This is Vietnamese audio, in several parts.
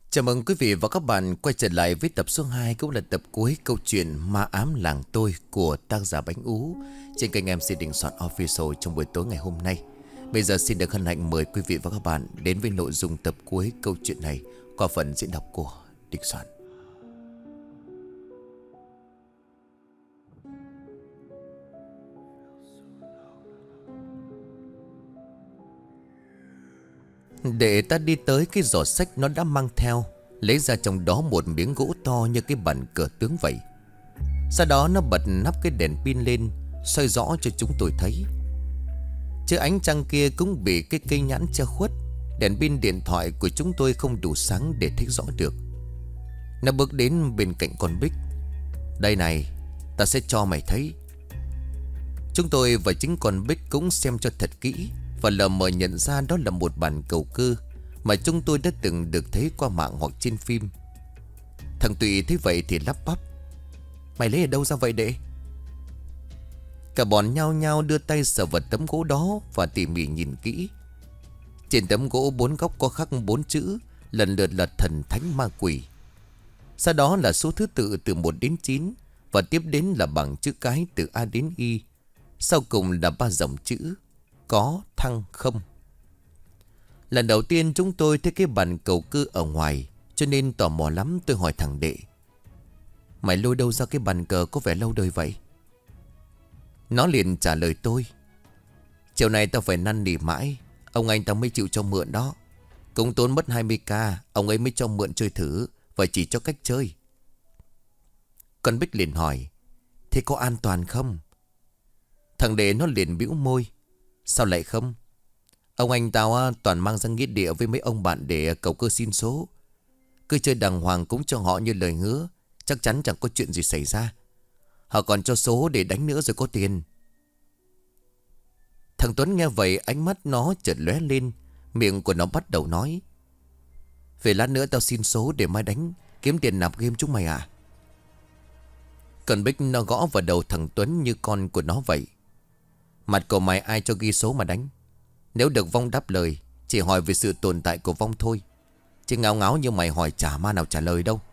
Chào mừng quý vị và các bạn quay trở lại với tập số 2, cũng là tập cuối câu chuyện Ma Ám Làng Tôi của tác giả Bánh Ú trên kênh MC Đình Soạn Official trong buổi tối ngày hôm nay. Bây giờ xin được hân hạnh mời quý vị và các bạn đến với nội dung tập cuối câu chuyện này qua phần diễn đọc của Đình Soạn. Để ta đi tới cái giỏ sách nó đã mang theo, lấy ra trong đó một miếng gỗ to như cái bàn cờ tướng vậy. Sau đó nó bật nắp cái đèn pin lên, soi rõ cho chúng tôi thấy. Chứ ánh trăng kia cũng bị cái cây nhãn che khuất. Đèn pin điện thoại của chúng tôi không đủ sáng để thấy rõ được. Nó bước đến bên cạnh con Bích. Đây này, ta sẽ cho mày thấy. Chúng tôi và chính con Bích cũng xem cho thật kỹ, và lờ mờ nhận ra đó là một bàn cầu cơ mà chúng tôi đã từng được thấy qua mạng hoặc trên phim. Thằng Tụy thấy vậy thì lắp bắp: Mày lấy ở đâu ra vậy đệ? Cả bọn nhao nhao đưa tay sờ vào tấm gỗ đó và tỉ mỉ nhìn kỹ. Trên tấm gỗ 4 góc có khắc 4 chữ, lần lượt là thần thánh ma quỷ. Sau đó là số thứ tự từ 1 đến 9, và tiếp đến là bằng chữ cái từ A đến Y. Sau cùng là 3 dòng chữ: có, thăng, không. Lần đầu tiên chúng tôi thấy cái bàn cầu cơ ở ngoài, cho nên tò mò lắm. Tôi hỏi thằng Đệ: Mày lôi đâu ra cái bàn cờ có vẻ lâu đời vậy? Nó liền trả lời tôi: Chiều nay tao phải năn nỉ mãi, ông anh tao mới chịu cho mượn đó. Cũng tốn mất 20k, ông ấy mới cho mượn chơi thử, và chỉ cho cách chơi. Con Bích liền hỏi: Thế có an toàn không? Thằng Đệ nó liền bĩu môi: Sao lại không? Ông anh tao toàn mang ra nghĩa địa với mấy ông bạn để cầu cơ xin số. Cứ chơi đàng hoàng cũng cho họ như lời hứa, chắc chắn chẳng có chuyện gì xảy ra. Họ còn cho số để đánh nữa rồi có tiền. Thằng Tuấn nghe vậy ánh mắt nó chợt lóe lên. Miệng của nó bắt đầu nói: Về lát nữa tao xin số để mai đánh, kiếm tiền nạp game chúng mày à? Còn Bích nó gõ vào đầu thằng Tuấn như con của nó vậy: Mặt của mày ai cho ghi số mà đánh? Nếu được Vong đáp lời, chỉ hỏi về sự tồn tại của Vong thôi, chứ ngáo ngáo như mày hỏi chả ma nào trả lời đâu.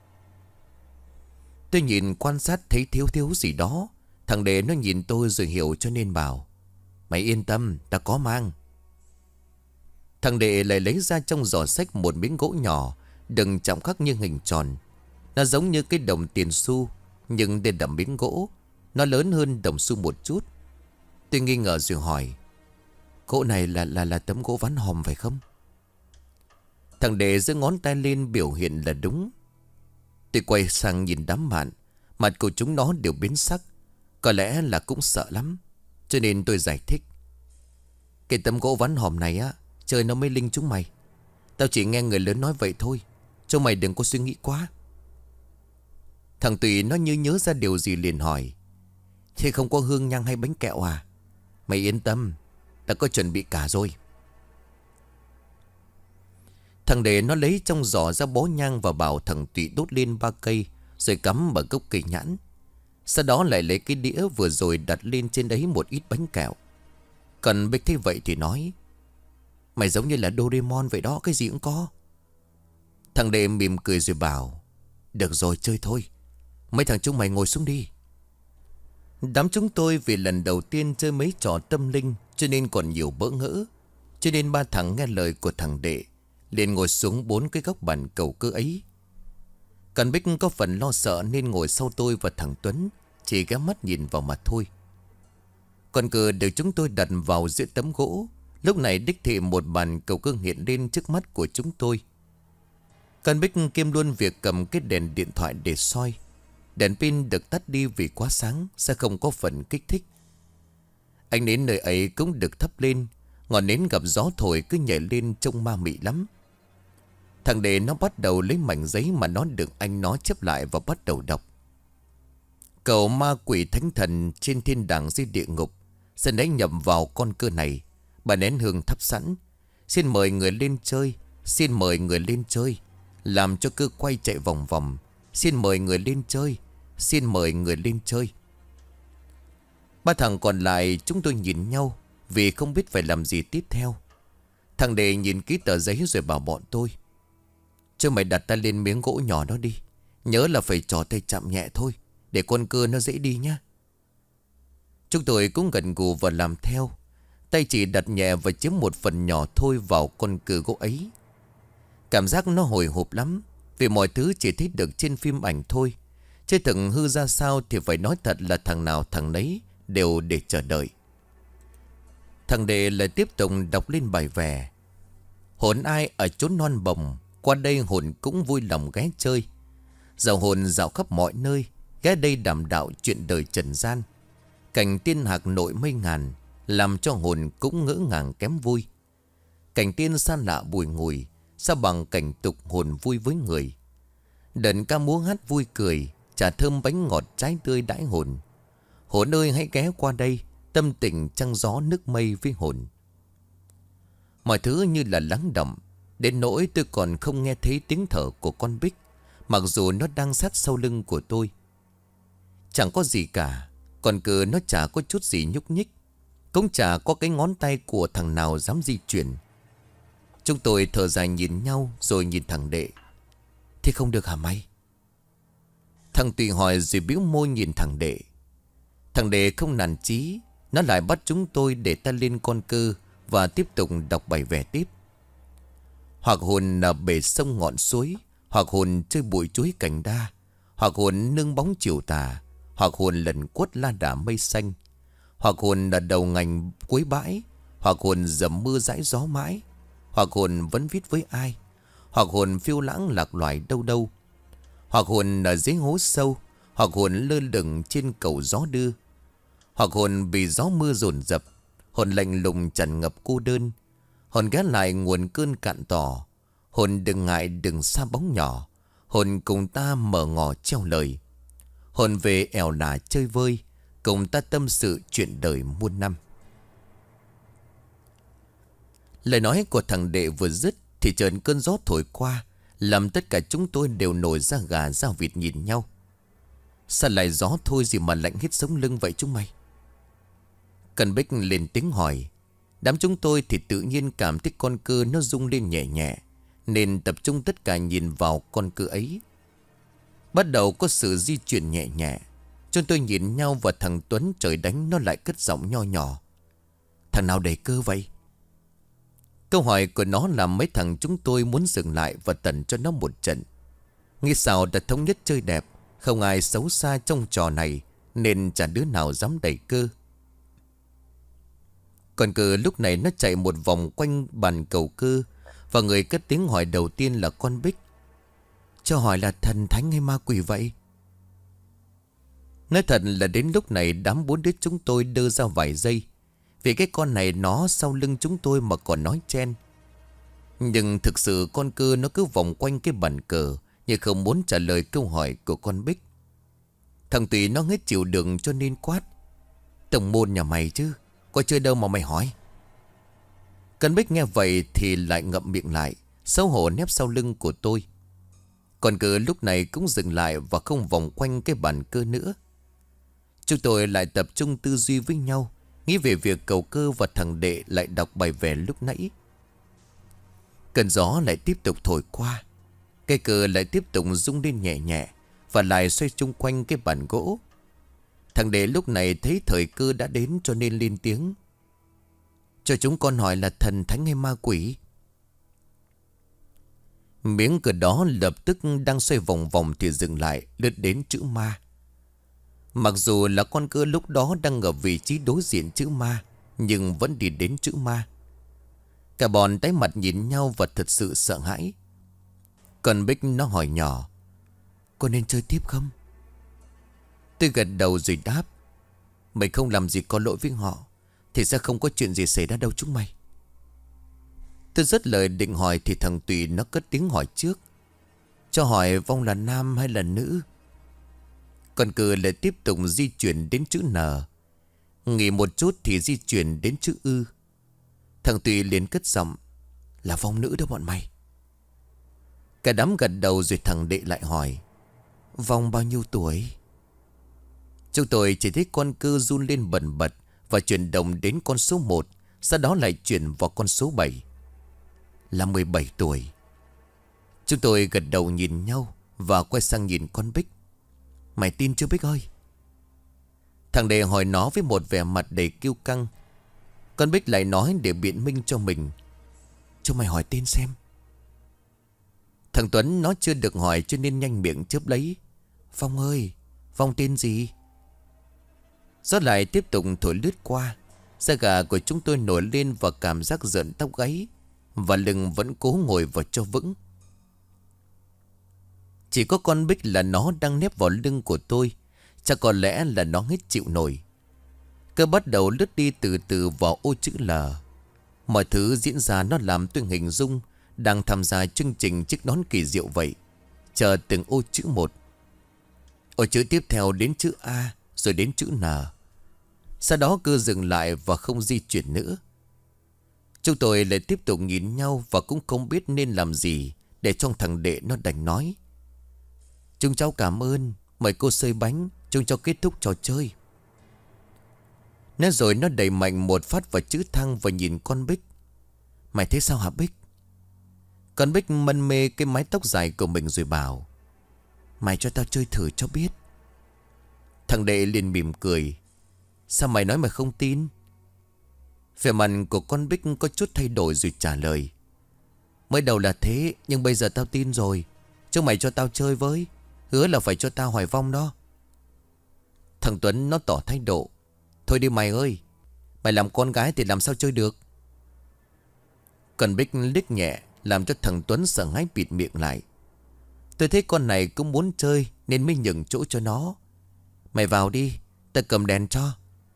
Tôi nhìn quan sát thấy thiếu thiếu gì đó. Thằng Đệ nó nhìn tôi rồi hiểu cho nên bảo: Mày yên tâm, ta có mang. Thằng Đệ lại lấy ra trong giỏ sách một miếng gỗ nhỏ, đừng chạm khắc như hình tròn. Nó giống như cái đồng tiền xu, nhưng đây là miếng gỗ. Nó lớn hơn đồng xu một chút. Tôi nghi ngờ rồi hỏi: Gỗ này là tấm gỗ ván hòm phải không? Thằng Đệ giơ ngón tay lên biểu hiện là đúng. Tôi quay sang nhìn đám bạn, mặt của chúng nó đều biến sắc. Có lẽ là cũng sợ lắm, cho nên tôi giải thích: Cái tấm gỗ ván hòm này chơi nó mới linh chúng mày. Tao chỉ nghe người lớn nói vậy thôi, cho mày đừng có suy nghĩ quá. Thằng Tùy nó như nhớ ra điều gì liền hỏi: Thế không có hương nhang hay bánh kẹo à? Mày yên tâm, ta có chuẩn bị cả rồi. Thằng Đệ nó lấy trong giỏ ra bó nhang và bảo thằng Tụy đốt lên 3 cây, rồi cắm vào gốc cây nhãn. Sau đó lại lấy cái đĩa vừa rồi đặt lên trên đấy một ít bánh kẹo. Còn Bích thấy vậy thì nói: Mày giống như là Doraemon vậy đó, cái gì cũng có. Thằng Đệ mỉm cười rồi bảo: Được rồi, chơi thôi. Mấy thằng chúng mày ngồi xuống đi. Đám chúng tôi vì lần đầu tiên chơi mấy trò tâm linh, cho nên còn nhiều bỡ ngỡ. Cho nên 3 thằng nghe lời của thằng Đệ, liền ngồi xuống 4 cái góc bàn cầu cơ ấy. Còn Bích có phần lo sợ nên ngồi sau tôi và thằng Tuấn, chỉ ghé mắt nhìn vào mặt thôi. Con cờ được chúng tôi đặt vào giữa tấm gỗ. Lúc này đích thị một bàn cầu cơ hiện lên trước mắt của chúng tôi. Con Bích kiêm luôn việc cầm cái đèn điện thoại để soi. Đèn pin được tắt đi vì quá sáng, sẽ không có phần kích thích. Ánh nến nơi ấy cũng được thắp lên. Ngọn nến gặp gió thổi cứ nhảy lên trông ma mị lắm. Thằng Đệ nó bắt đầu lấy mảnh giấy mà nó được anh nó chép lại và bắt đầu đọc: Cầu ma quỷ thánh thần trên thiên đàng dưới địa ngục, xin hãy nhập vào con cơ này. Bà nén hương thắp sẵn, xin mời người lên chơi, xin mời người lên chơi, làm cho cơ quay chạy vòng vòng. Xin mời người lên chơi, xin mời người lên chơi. 3 thằng còn lại chúng tôi nhìn nhau vì không biết phải làm gì tiếp theo. Thằng Đệ nhìn ký tờ giấy rồi bảo bọn tôi: Chứ mày đặt ta lên miếng gỗ nhỏ đó đi. Nhớ là phải trò tay chạm nhẹ thôi, để con cưa nó dễ đi nhá. Chúng tôi cũng gật gù và làm theo. Tay chỉ đặt nhẹ và chiếm một phần nhỏ thôi vào con cưa gỗ ấy. Cảm giác nó hồi hộp lắm, vì mọi thứ chỉ thấy được trên phim ảnh thôi. Chứ thực hư ra sao thì phải nói thật là thằng nào thằng nấy đều để chờ đợi. Thằng Đệ lại tiếp tục đọc lên bài vè. Hồn ai ở chốn non bồng, qua đây hồn cũng vui lòng ghé chơi. Dạo hồn dạo khắp mọi nơi, ghé đây đảm đạo chuyện đời trần gian. Cảnh tiên hạc nội mây ngàn, làm cho hồn cũng ngỡ ngàng kém vui. Cảnh tiên xa lạ bùi ngùi, sao bằng cảnh tục hồn vui với người. Đợn ca múa hát vui cười, trà thơm bánh ngọt trái tươi đãi hồn. Hồn ơi hãy ghé qua đây, tâm tình trăng gió nước mây với hồn. Mọi thứ như là lắng đọng, đến nỗi tôi còn không nghe thấy tiếng thở của con Bích, mặc dù nó đang sát sau lưng của tôi. Chẳng có gì cả, còn cứ nó chả có chút gì nhúc nhích, cũng chả có cái ngón tay của thằng nào dám di chuyển. Chúng tôi thở dài nhìn nhau rồi nhìn thằng Đệ. Thế không được hả mày? Thằng Tùy hỏi rồi bĩu môi nhìn thằng Đệ. Thằng Đệ không nản chí, nó lại bắt chúng tôi để ta lên con cư và tiếp tục đọc bài vẽ tiếp. Hoặc hồn ở bể sông ngọn suối, hoặc hồn chơi bụi chuối cành đa, hoặc hồn nương bóng chiều tà, hoặc hồn lần quất la đà mây xanh, hoặc hồn ở đầu ngành cuối bãi, hoặc hồn dầm mưa dãi gió mãi, hoặc hồn vẫn viết với ai, hoặc hồn phiêu lãng lạc loài đâu đâu, hoặc hồn ở dưới hố sâu, hoặc hồn lơ lửng trên cầu gió đưa, hoặc hồn bị gió mưa dồn dập, hồn lạnh lùng tràn ngập cô đơn, hồn ghé lại nguồn cơn cạn tỏ, hồn đừng ngại đừng xa bóng nhỏ, hồn cùng ta mở ngỏ treo lời, hồn về ẻo là chơi vơi, cùng ta tâm sự chuyện đời muôn năm. Lời nói của thằng Đệ vừa dứt thì chợt cơn gió thổi qua, làm tất cả chúng tôi đều nổi da gà da vịt nhìn nhau. Sao lại gió thôi gì mà lạnh hết sống lưng vậy chúng mày? Cần Bích lên tiếng hỏi. Đám chúng tôi thì tự nhiên cảm thấy con cưa nó rung lên nhẹ nhẹ, nên tập trung tất cả nhìn vào con cưa ấy. Bắt đầu có sự di chuyển nhẹ nhẹ. Chúng tôi nhìn nhau và thằng Tuấn trời đánh nó lại cất giọng nho nhỏ. Thằng nào đẩy cơ vậy? Câu hỏi của nó làm mấy thằng chúng tôi muốn dừng lại và tẩn cho nó một trận. Nghĩ sao đã thống nhất chơi đẹp, không ai xấu xa trong trò này, nên chả đứa nào dám đẩy cơ. Còn cờ lúc này nó chạy một vòng quanh bàn cầu cư, và người cất tiếng hỏi đầu tiên là con Bích. Cho hỏi là thần thánh hay ma quỷ vậy? Nói thật là đến lúc này đám bốn đứa chúng tôi đơ ra vài giây, vì cái con này nó sau lưng chúng tôi mà còn nói chen. Nhưng thực sự con cưa nó cứ vòng quanh cái bàn cờ, nhưng không muốn trả lời câu hỏi của con Bích. Thằng Tùy nó hết chịu đựng cho nên quát. Tổng môn nhà mày chứ, có chơi đâu mà mày hỏi. Con Bích nghe vậy thì lại ngậm miệng lại, xấu hổ nép sau lưng của tôi. Còn cờ lúc này cũng dừng lại và không vòng quanh cái bàn cờ nữa. Chúng tôi lại tập trung tư duy với nhau, nghĩ về việc cầu cơ và thằng Đệ lại đọc bài vẽ lúc nãy. Cơn gió lại tiếp tục thổi qua, cây cờ lại tiếp tục rung lên nhẹ nhẹ và lại xoay chung quanh cái bàn gỗ. Thằng Đệ lúc này thấy thời cơ đã đến cho nên lên tiếng. Cho chúng con hỏi là thần thánh hay ma quỷ? Miếng cờ đó lập tức đang xoay vòng vòng thì dừng lại, lướt đến chữ ma. Mặc dù là con cưa lúc đó đang ở vị trí đối diện chữ ma, nhưng vẫn đi đến chữ ma. Cả bọn tái mặt nhìn nhau và thật sự sợ hãi. Còn Bích nó hỏi nhỏ. Có nên chơi tiếp không? Tôi gật đầu rồi đáp. Mày không làm gì có lỗi với họ thì sẽ không có chuyện gì xảy ra đâu chúng mày. Tôi dứt lời định hỏi thì thằng Tùy nó cất tiếng hỏi trước. Cho hỏi vong là nam hay là nữ? Còn cừ lại tiếp tục di chuyển đến chữ N. Nghỉ một chút thì di chuyển đến chữ Ư. Thằng Tùy liền cất giọng. Là vong nữ đó bọn mày. Cả đám gật đầu rồi thằng Đệ lại hỏi. Vong bao nhiêu tuổi? Chúng tôi chỉ thấy con cư run lên bần bật và chuyển động đến con số 1, sau đó lại chuyển vào con số 7. Là 17 tuổi. Chúng tôi gật đầu nhìn nhau và quay sang nhìn con Bích. Mày tin chưa Bích ơi? Thằng Đệ hỏi nó với một vẻ mặt đầy kiêu căng. Con Bích lại nói để biện minh cho mình. Cho mày hỏi tên xem. Thằng Tuấn nó chưa được hỏi cho nên nhanh miệng chớp lấy. Phong ơi, Phong tên gì? Gió lại tiếp tục thổi lướt qua. Da gà của chúng tôi nổi lên và cảm giác rợn tóc gáy. Và lưng vẫn cố ngồi vào cho vững. Chỉ có con Bích là nó đang nép vào lưng của tôi. Chắc có lẽ là nó hết chịu nổi. Cơ bắt đầu lướt đi từ từ vào ô chữ L. Mọi thứ diễn ra nó làm tôi hình dung đang tham gia chương trình chiếc nón kỳ diệu vậy. Chờ từng ô chữ một. Ô chữ tiếp theo đến chữ A, rồi đến chữ N. Sau đó cứ dừng lại và không di chuyển nữa. Chúng tôi lại tiếp tục nhìn nhau và cũng không biết nên làm gì để cho thằng Đệ nó đành nói. Chúng cháu cảm ơn, mời cô xơi bánh, chúng cháu kết thúc trò chơi. Nói rồi nó đẩy mạnh một phát vào chữ thăng và nhìn con Bích. Mày thấy sao hả Bích? Con Bích mân mê cái mái tóc dài của mình rồi bảo. Mày cho tao chơi thử cho biết. Thằng Đệ liền mỉm cười. Sao mày nói mày không tin? Vẻ mặt của con Bích có chút thay đổi rồi trả lời. Mới đầu là thế, nhưng bây giờ tao tin rồi. Chứ mày cho tao chơi với. Hứa là phải cho tao hoài vong đó. Thằng Tuấn nó tỏ thái độ. Thôi đi mày ơi, mày làm con gái thì làm sao chơi được. Còn Bích liếc nhẹ làm cho thằng Tuấn sợ hãi bịt miệng lại. Tôi thấy con này cũng muốn chơi nên mới nhường chỗ cho nó. Mày vào đi, tao cầm đèn cho.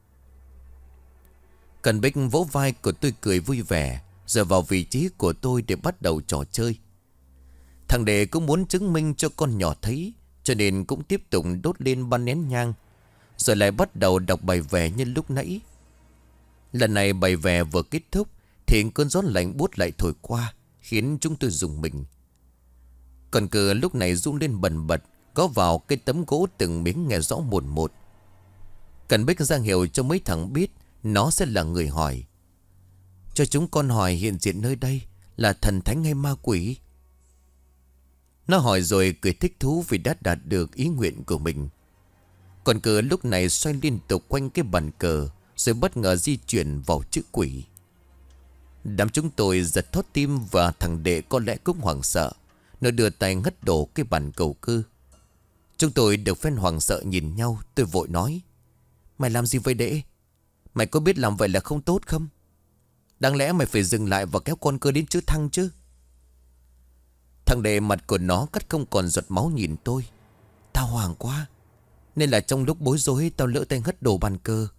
Cần Bích vỗ vai của tôi cười vui vẻ, rồi vào vị trí của tôi để bắt đầu trò chơi. Thằng Đệ cũng muốn chứng minh cho con nhỏ thấy, cho nên cũng tiếp tục đốt lên ba nén nhang, rồi lại bắt đầu đọc bài vè như lúc nãy. Lần này bài vè vừa kết thúc thì cơn gió lạnh buốt lại thổi qua, khiến chúng tôi rùng mình. Còn cửa lúc này rung lên bần bật, có vào cái tấm gỗ từng miếng nghe rõ một một. Cần Bích ra hiệu cho mấy thằng biết nó sẽ là người hỏi. Cho chúng con hỏi hiện diện nơi đây là thần thánh hay ma quỷ? Nó hỏi rồi cười thích thú vì đã đạt được ý nguyện của mình. Còn cờ lúc này xoay liên tục quanh cái bàn cờ, rồi bất ngờ di chuyển vào chữ quỷ. Đám chúng tôi giật thót tim và thằng Đệ có lẽ cũng hoảng sợ. Nó đưa tay ngất đổ cái bàn cầu cư. Chúng tôi được phen hoảng sợ nhìn nhau. Tôi vội nói. Mày làm gì vậy Đệ? Mày có biết làm vậy là không tốt không? Đáng lẽ mày phải dừng lại và kéo con cưa đến chữ thăng chứ. Thằng Đệ mặt của nó cắt không còn giọt máu nhìn tôi. Tao hoảng quá, nên là trong lúc bối rối tao lỡ tay hất đổ bàn cờ.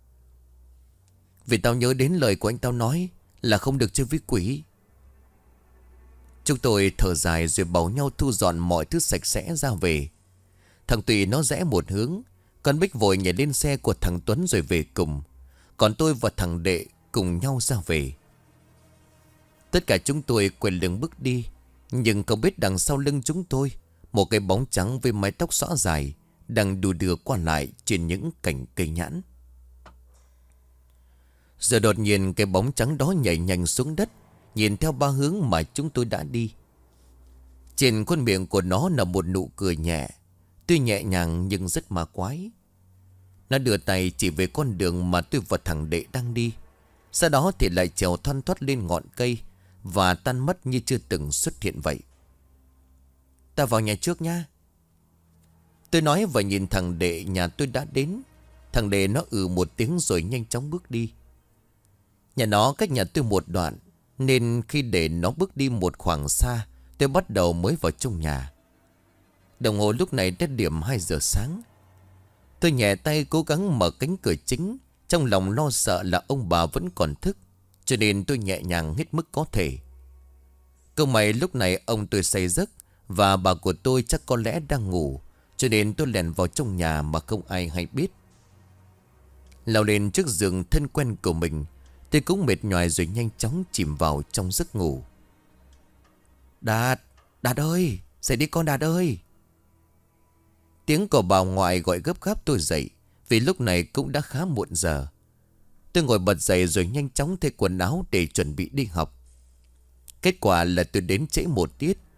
Vì tao nhớ đến lời của anh tao nói là không được chơi với quỷ. Chúng tôi thở dài rồi bảo nhau thu dọn mọi thứ sạch sẽ ra về. Thằng Tùy nó rẽ một hướng, con Bích vội nhảy lên xe của thằng Tuấn rồi về cùng. Còn tôi và thằng Đệ cùng nhau ra về. Tất cả chúng tôi quay lưng bước đi. Nhưng không biết đằng sau lưng chúng tôi, một cái bóng trắng với mái tóc xõa dài đang đu đưa qua lại trên những cành cây nhãn. Giờ đột nhiên cái bóng trắng đó nhảy nhanh xuống đất, nhìn theo ba hướng mà chúng tôi đã đi. Trên khuôn miệng của nó là một nụ cười nhẹ, tuy nhẹ nhàng nhưng rất ma quái. Nó đưa tay chỉ về con đường mà tôi và thằng Đệ đang đi. Sau đó thì lại trèo thoăn thoắt lên ngọn cây và tan mất như chưa từng xuất hiện vậy. Ta vào nhà trước nha. Tôi nói và nhìn thằng Đệ nhà tôi đã đến. Thằng Đệ nó một tiếng rồi nhanh chóng bước đi. Nhà nó cách nhà tôi một đoạn, nên khi để nó bước đi một khoảng xa, tôi bắt đầu mới vào trong nhà. Đồng hồ lúc này đã điểm 2 giờ sáng. Tôi nhẹ tay cố gắng mở cánh cửa chính, trong lòng lo sợ là ông bà vẫn còn thức, cho nên tôi nhẹ nhàng hết mức có thể. Câu may lúc này ông tôi say giấc, và bà của tôi chắc có lẽ đang ngủ, cho nên tôi lèn vào trong nhà mà không ai hay biết. Lao lên trước giường thân quen của mình, tôi cũng mệt nhoài rồi nhanh chóng chìm vào trong giấc ngủ. Đạt, Đạt ơi, dậy đi con Đạt ơi. Tiếng của bà ngoại gọi gấp gáp tôi dậy, vì lúc này cũng đã khá muộn giờ. Tôi ngồi bật dậy rồi nhanh chóng thay quần áo để chuẩn bị đi học. Kết quả là tôi đến trễ một tiết.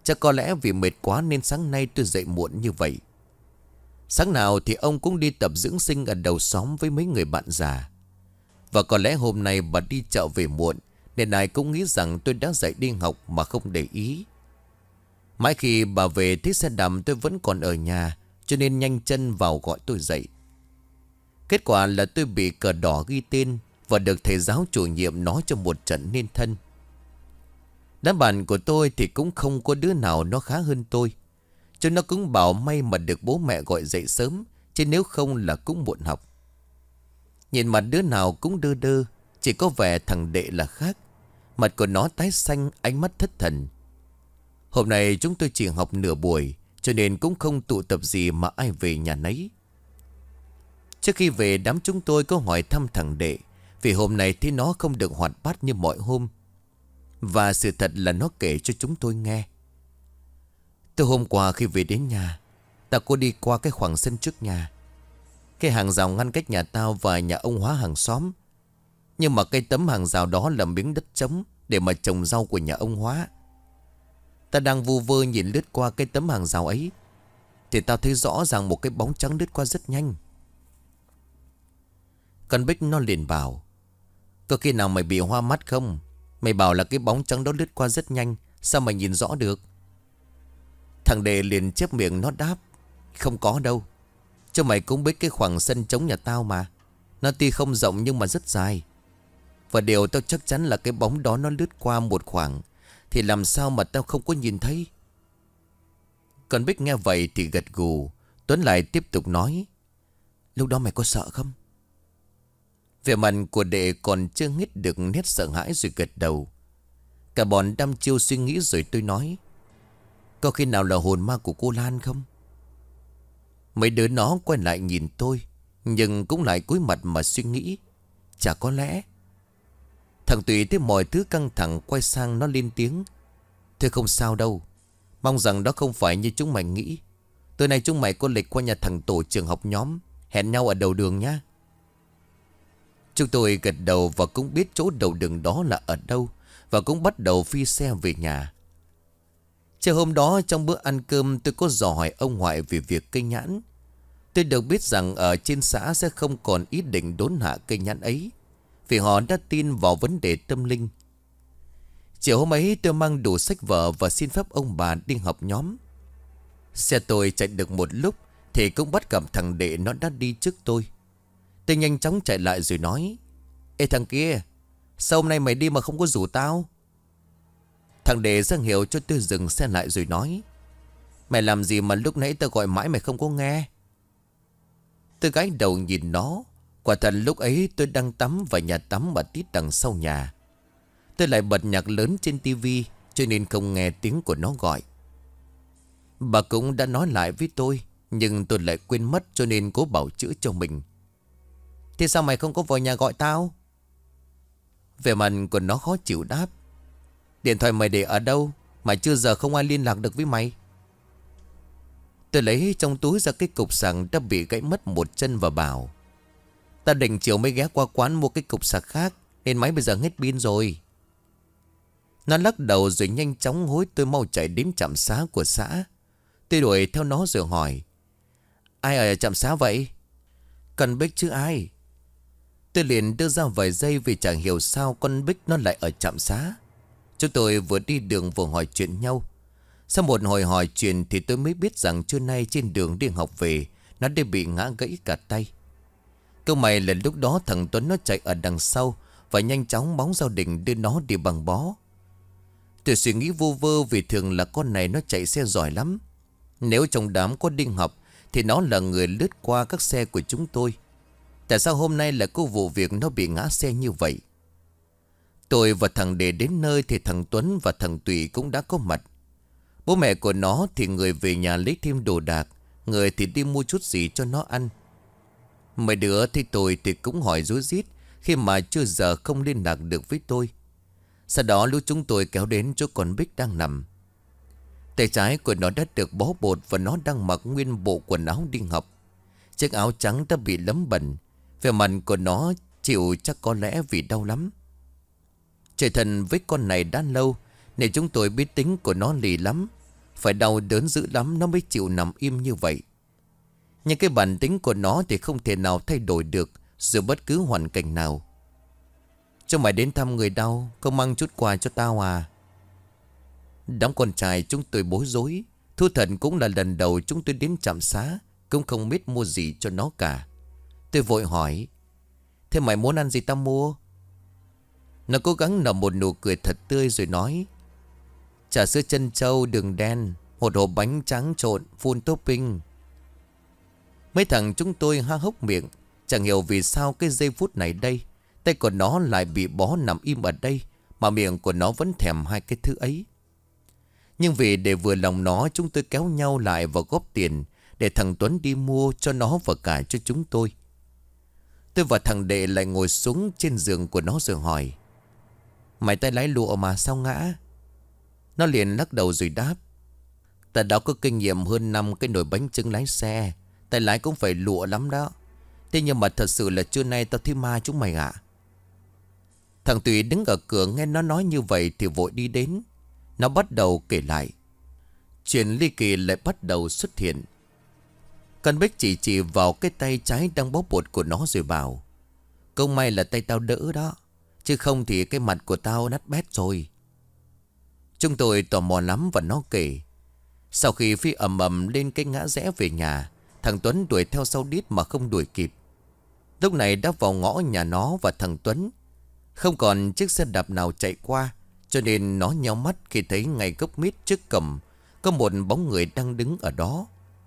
Chắc có lẽ vì mệt quá nên sáng nay tôi dậy muộn như vậy. Sáng nào thì ông cũng đi tập dưỡng sinh ở đầu xóm với mấy người bạn già. Và có lẽ hôm nay bà đi chợ về muộn, nên ai cũng nghĩ rằng tôi đã dậy đi học mà không để ý. Mãi khi bà về thấy xe đạp tôi vẫn còn ở nhà, cho nên nhanh chân vào gọi tôi dậy. Kết quả là tôi bị cờ đỏ ghi tên và được thầy giáo chủ nhiệm nói cho một trận nên thân. Đám bạn của tôi thì cũng không có đứa nào nó khá hơn tôi. Cho nó cũng bảo may mà được bố mẹ gọi dậy sớm, chứ nếu không là cũng muộn học. Nhìn mặt đứa nào cũng đơ đơ, chỉ có vẻ thằng Đệ là khác. Mặt của nó tái xanh, ánh mắt thất thần. Hôm nay chúng tôi chỉ học nửa buổi, cho nên cũng không tụ tập gì mà ai về nhà nấy. Trước khi về, đám chúng tôi có hỏi thăm thằng Đệ, vì hôm nay thì nó không được hoạt bát như mọi hôm. Và sự thật là nó kể cho chúng tôi nghe. Từ hôm qua khi về đến nhà, tao có đi qua cái khoảng sân trước nhà. Cái hàng rào ngăn cách nhà tao và nhà ông Hóa hàng xóm. Nhưng mà cái tấm hàng rào đó là miếng đất trống để mà trồng rau của nhà ông Hóa. Ta đang vu vơ nhìn lướt qua cái tấm hàng rào ấy, thì tao thấy rõ ràng một cái bóng trắng lướt qua rất nhanh. Con Bích nó liền bảo: có khi nào mày bị hoa mắt không? Mày bảo là cái bóng trắng đó lướt qua rất nhanh, sao mày nhìn rõ được? Thằng Đệ liền chép miệng nó đáp: không có đâu. Cho mày cũng biết cái khoảng sân trống nhà tao mà. Nó tuy không rộng nhưng mà rất dài. Và điều tao chắc chắn là cái bóng đó nó lướt qua một khoảng, thì làm sao mà tao không có nhìn thấy. Còn Bích nghe vậy thì gật gù. Tuấn lại tiếp tục nói: lúc đó mày có sợ không? Vẻ mặt của Đệ còn chưa hết được nét sợ hãi rồi gật đầu. Cả bọn đăm chiêu suy nghĩ rồi tôi nói: có khi nào là hồn ma của cô Lan không? Mấy đứa nó quay lại nhìn tôi, nhưng cũng lại cúi mặt mà suy nghĩ. Chả có lẽ. Thằng Tùy thấy mọi thứ căng thẳng quay sang nó lên tiếng: thôi không sao đâu. Mong rằng đó không phải như chúng mày nghĩ. Tối nay chúng mày có lịch qua nhà thằng Tổ trường học nhóm, hẹn nhau ở đầu đường nhá. Chúng tôi gật đầu và cũng biết chỗ đầu đường đó là ở đâu, và cũng bắt đầu phi xe về nhà. Chiều hôm đó trong bữa ăn cơm, tôi có dò hỏi ông ngoại về việc cây nhãn. Tôi được biết rằng ở trên xã sẽ không còn ý định đốn hạ cây nhãn ấy, vì họ đã tin vào vấn đề tâm linh. Chiều hôm ấy tôi mang đủ sách vở và xin phép ông bà đi học nhóm. Xe tôi chạy được một lúc thì cũng bắt gặp thằng Đệ nó đã đi trước tôi. Tôi nhanh chóng chạy lại rồi nói: ê thằng kia, sao hôm nay mày đi mà không có rủ tao? Thằng Đệ ra hiệu cho tôi dừng xe lại rồi nói: mày làm gì mà lúc nãy tao gọi mãi mày không có nghe? Tôi gãi đầu nhìn nó. Quả thật lúc ấy tôi đang tắm và nhà tắm ở tít đằng sau nhà. Tôi lại bật nhạc lớn trên tivi, cho nên không nghe tiếng của nó gọi. Bà cũng đã nói lại với tôi, nhưng tôi lại quên mất, cho nên cố bảo chữa cho mình: thế sao mày không có vào nhà gọi tao? Vẻ mặt của nó khó chịu đáp: điện thoại mày để ở đâu mà chưa giờ không ai liên lạc được với mày? Tôi lấy trong túi ra cái cục sạc đã bị gãy mất một chân và bảo: ta định chiều mới ghé qua quán mua cái cục sạc khác, nên máy bây giờ hết pin rồi. Nó lắc đầu rồi nhanh chóng hối tôi mau chạy đến trạm xá của xã. Tôi đuổi theo nó rồi hỏi: ai ở trạm xá vậy? Con Bích chứ ai. Tôi liền đưa ra vài giây vì chẳng hiểu sao con Bích nó lại ở trạm xá. Chúng tôi vừa đi đường vừa hỏi chuyện nhau. Sau một hồi hỏi chuyện thì tôi mới biết rằng trưa nay trên đường đi học về, nó đã bị ngã gãy cả tay. Câu mày là lúc đó thằng Tuấn nó chạy ở đằng sau và nhanh chóng bóng gia đình đưa nó đi bằng bó. Tôi suy nghĩ vô vơ vì thường là con này nó chạy xe giỏi lắm. Nếu trong đám có Đinh Học thì nó là người lướt qua các xe của chúng tôi. Tại sao hôm nay lại có vụ việc nó bị ngã xe như vậy? Tôi và thằng Đề đến nơi thì thằng Tuấn và thằng Tùy cũng đã có mặt. Bố mẹ của nó thì người về nhà lấy thêm đồ đạc, người thì đi mua chút gì cho nó ăn. Mấy đứa thì tôi thì cũng hỏi rối rít khi mà chưa giờ không liên lạc được với tôi. Sau đó lúc chúng tôi kéo đến chỗ con Bích đang nằm. Tay trái của nó đã được bó bột và nó đang mặc nguyên bộ quần áo đi học. Chiếc áo trắng đã bị lấm bẩn. Vẻ mặt của nó chịu chắc có lẽ vì đau lắm. Chơi thân với con này đã lâu nên chúng tôi biết tính của nó lì lắm. Phải đau đớn dữ lắm nó mới chịu nằm im như vậy. Nhưng cái bản tính của nó thì không thể nào thay đổi được dù bất cứ hoàn cảnh nào. Cho mày đến thăm người đau, không mang chút quà cho tao à? Đám con trai chúng tôi bối rối. Thú thật cũng là lần đầu chúng tôi đến trạm xá, cũng không biết mua gì cho nó cả. Tôi vội hỏi: thế mày muốn ăn gì tao mua? Nó cố gắng nở một nụ cười thật tươi rồi nói: trà sữa trân châu đường đen, một hộp bánh tráng trộn full topping. Mấy thằng chúng tôi há hốc miệng. Chẳng hiểu vì sao cái giây phút này đây, tay của nó lại bị bó nằm im ở đây, mà miệng của nó vẫn thèm hai cái thứ ấy. Nhưng vì để vừa lòng nó, chúng tôi kéo nhau lại và góp tiền để thằng Tuấn đi mua cho nó và cả cho chúng tôi. Tôi và thằng Đệ lại ngồi xuống trên giường của nó rồi hỏi: mày tay lái lụa mà sao ngã? Nó liền lắc đầu rồi đáp: ta đã có kinh nghiệm hơn 5 cái nồi bánh chưng lái xe, tay lái cũng phải lụa lắm đó. Thế nhưng mà thật sự là trưa nay tao thấy ma chúng mày ạ. Thằng Tùy đứng ở cửa nghe nó nói như vậy thì vội đi đến. Nó bắt đầu kể lại. Chuyện ly kỳ lại bắt đầu xuất hiện. Con Bích chỉ vào cái tay trái đang bóp bột của nó rồi bảo: không may là tay tao đỡ đó, chứ không thì cái mặt của tao nát bét rồi. Chúng tôi tò mò lắm và nó kể. Sau khi phi ầm ầm lên cái ngã rẽ về nhà, thằng Tuấn đuổi theo sau đít mà không đuổi kịp. Lúc này đã vào ngõ nhà nó và thằng Tuấn. Không còn chiếc xe đạp nào chạy qua, cho nên nó nhíu mắt khi thấy ngay gốc mít trước cổng có một bóng người đang đứng ở đó.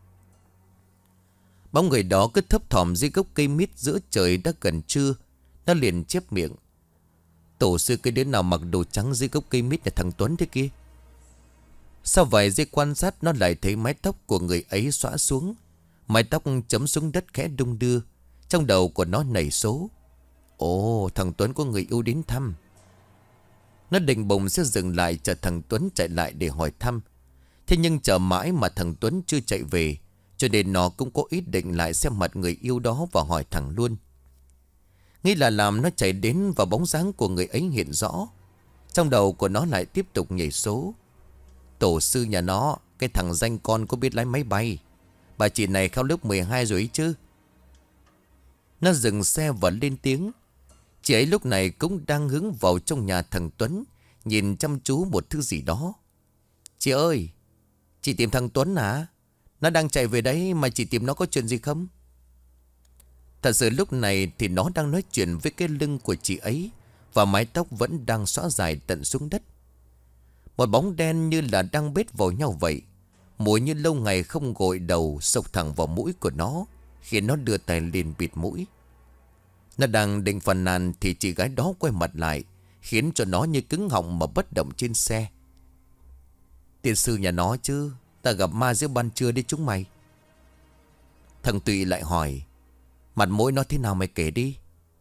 Bóng người đó cứ thấp thỏm dưới gốc cây mít giữa trời đã gần trưa. Nó liền chép miệng: tổ sư cái đứa nào mặc đồ trắng dưới gốc cây mít là thằng Tuấn thế kia. Sau vài giây quan sát, nó lại thấy mái tóc của người ấy xõa xuống. Mái tóc chấm xuống đất khẽ đung đưa. Trong đầu của nó nảy số: ồ, thằng Tuấn có người yêu đến thăm. Nó định bụng sẽ dừng lại chờ thằng Tuấn chạy lại để hỏi thăm. Thế nhưng chờ mãi mà thằng Tuấn chưa chạy về, cho nên nó cũng có ý định lại xem mặt người yêu đó và hỏi thẳng luôn. Nghĩ là làm, nó chạy đến và bóng dáng của người ấy hiện rõ. Trong đầu của nó lại tiếp tục nhảy số: tổ sư nhà nó, cái thằng danh con có biết lái máy bay. Bà chị này khao lớp 12 rồi ấy chứ. Nó dừng xe và lên tiếng. Chị ấy lúc này cũng đang hướng vào trong nhà thằng Tuấn, nhìn chăm chú một thứ gì đó. Chị ơi, chị tìm thằng Tuấn hả? Nó đang chạy về đấy mà chị tìm nó có chuyện gì không? Thật sự lúc này thì nó đang nói chuyện với cái lưng của chị ấy, và mái tóc vẫn đang xõa dài tận xuống đất. Một bóng đen như là đang bết vào nhau vậy. Mùi như lâu ngày không gội đầu xộc thẳng vào mũi của nó, khiến nó đưa tay lên bịt mũi. Nó đang định phàn nàn thì chị gái đó quay mặt lại, khiến cho nó như cứng họng mà bất động trên xe. Tiên sư nhà nó chứ, ta gặp ma giữa ban trưa đi chúng mày. Thằng Tụy lại hỏi: mặt mũi nó thế nào mày kể đi.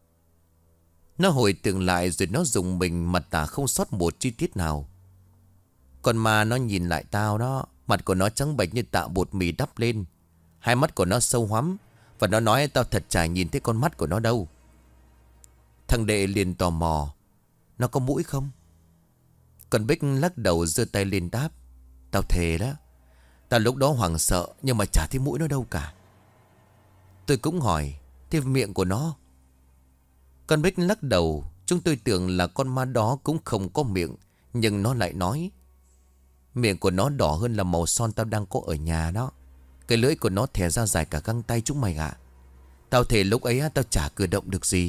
Nó hồi tưởng lại rồi nó dùng mình mặt tả không sót một chi tiết nào. Con ma nó nhìn lại tao đó, mặt của nó trắng bệch như tạ bột mì đắp lên. Hai mắt của nó sâu hoắm, và nó nói tao thật chả nhìn thấy con mắt của nó đâu. Thằng Đệ liền tò mò: nó có mũi không? Còn Bích lắc đầu giơ tay lên đáp: tao thề đó, tao lúc đó hoảng sợ nhưng mà chả thấy mũi nó đâu cả. Tôi cũng hỏi: thế miệng của nó? Con Bích lắc đầu. Chúng tôi tưởng là con ma đó cũng không có miệng, nhưng nó lại nói: miệng của nó đỏ hơn là màu son tao đang có ở nhà đó. Cái lưỡi của nó thè ra dài cả găng tay chúng mày ạ. Tao thề lúc ấy tao chả cử động được gì.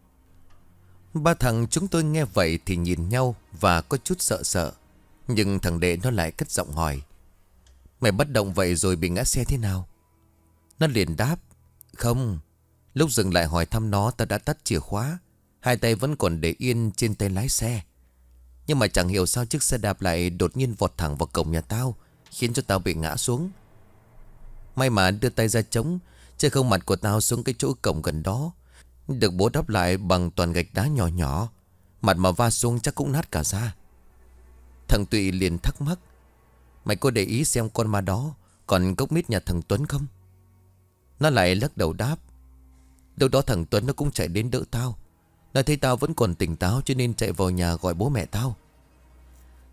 Ba thằng chúng tôi nghe vậy thì nhìn nhau và có chút sợ sợ. Nhưng thằng Đệ nó lại cất giọng hỏi: mày bất động vậy rồi bị ngã xe thế nào? Nó liền đáp: không. Lúc dừng lại hỏi thăm nó, tao đã tắt chìa khóa, hai tay vẫn còn để yên trên tay lái xe. Nhưng mà chẳng hiểu sao chiếc xe đạp lại đột nhiên vọt thẳng vào cổng nhà tao, khiến cho tao bị ngã xuống. May mà đưa tay ra chống, chứ không mặt của tao xuống cái chỗ cổng gần đó, được bố đắp lại bằng toàn gạch đá nhỏ nhỏ. Mặt mà va xuống chắc cũng nát cả ra. Thằng Tụy liền thắc mắc: mày có để ý xem con ma đó còn gốc mít nhà thằng Tuấn không? Nó lại lắc đầu đáp: lúc đó thằng Tuấn nó cũng chạy đến đỡ tao. Nó thấy tao vẫn còn tỉnh táo cho nên chạy vào nhà gọi bố mẹ tao.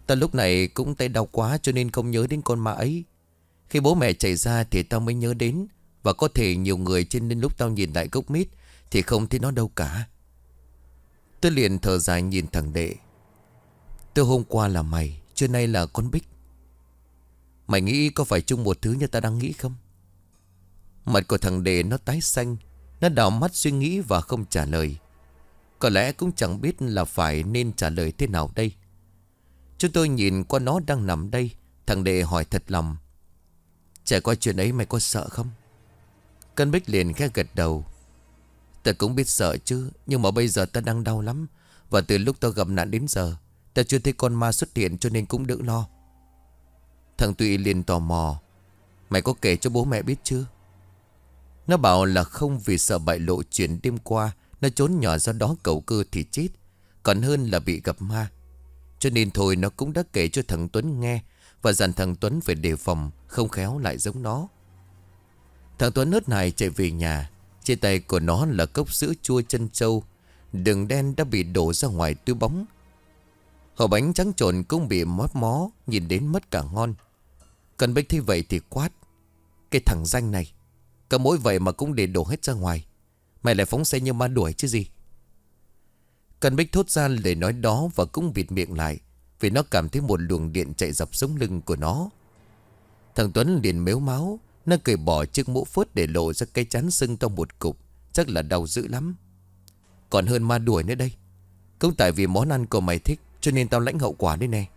Tao lúc này cũng tay đau quá cho nên không nhớ đến con ma ấy. Khi bố mẹ chạy ra thì tao mới nhớ đến. Và có thể nhiều người cho nên lúc tao nhìn lại gốc mít thì không thấy nó đâu cả. Tôi liền thở dài nhìn thằng Đệ. Từ hôm qua là mày, trưa nay là con Bích. Mày nghĩ có phải chung một thứ như ta đang nghĩ không? Mặt của thằng Đệ nó tái xanh. Nó đảo mắt suy nghĩ và không trả lời. Có lẽ cũng chẳng biết là phải nên trả lời thế nào đây. Chúng tôi nhìn qua nó đang nằm đây. Thằng Đệ hỏi thật lòng. Trải qua chuyện ấy mày có sợ không? Con Bích liền khẽ gật đầu. Ta cũng biết sợ chứ. Nhưng mà bây giờ ta đang đau lắm. Và từ lúc ta gặp nạn đến giờ ta chưa thấy con ma xuất hiện cho nên cũng đỡ lo. Thằng Tụy liền tò mò. Mày có kể cho bố mẹ biết chưa? Nó bảo là không, vì sợ bại lộ chuyện đêm qua nó trốn nhỏ ra đó cầu cơ thì chết, còn hơn là bị gặp ma. Cho nên thôi nó cũng đã kể cho thằng Tuấn nghe. Và dặn thằng Tuấn phải đề phòng, không khéo lại giống nó. Thằng Tuấn hớt hải chạy về nhà. Trên tay của nó là cốc sữa chua trân châu. Đường đen đã bị đổ ra ngoài túi bóng. Hộp bánh trắng trộn cũng bị móp mó, nhìn đến mất cả ngon. Cần Bích thấy vậy thì quát. Cái thằng danh này, cả mỗi vậy mà cũng để đổ hết ra ngoài. Mày lại phóng xe như ma đuổi chứ gì. Cần Bích thốt ra lời nói đó và cũng bịt miệng lại. Vì nó cảm thấy một luồng điện chạy dọc sống lưng của nó. Thằng Tuấn liền mếu máu. Nó cởi bỏ chiếc mũ phớt để lộ ra cái trán sưng to một cục. Chắc là đau dữ lắm. Còn hơn ma đuổi nữa đây. Cũng tại vì món ăn của mày thích cho nên tao lãnh hậu quả đây nè.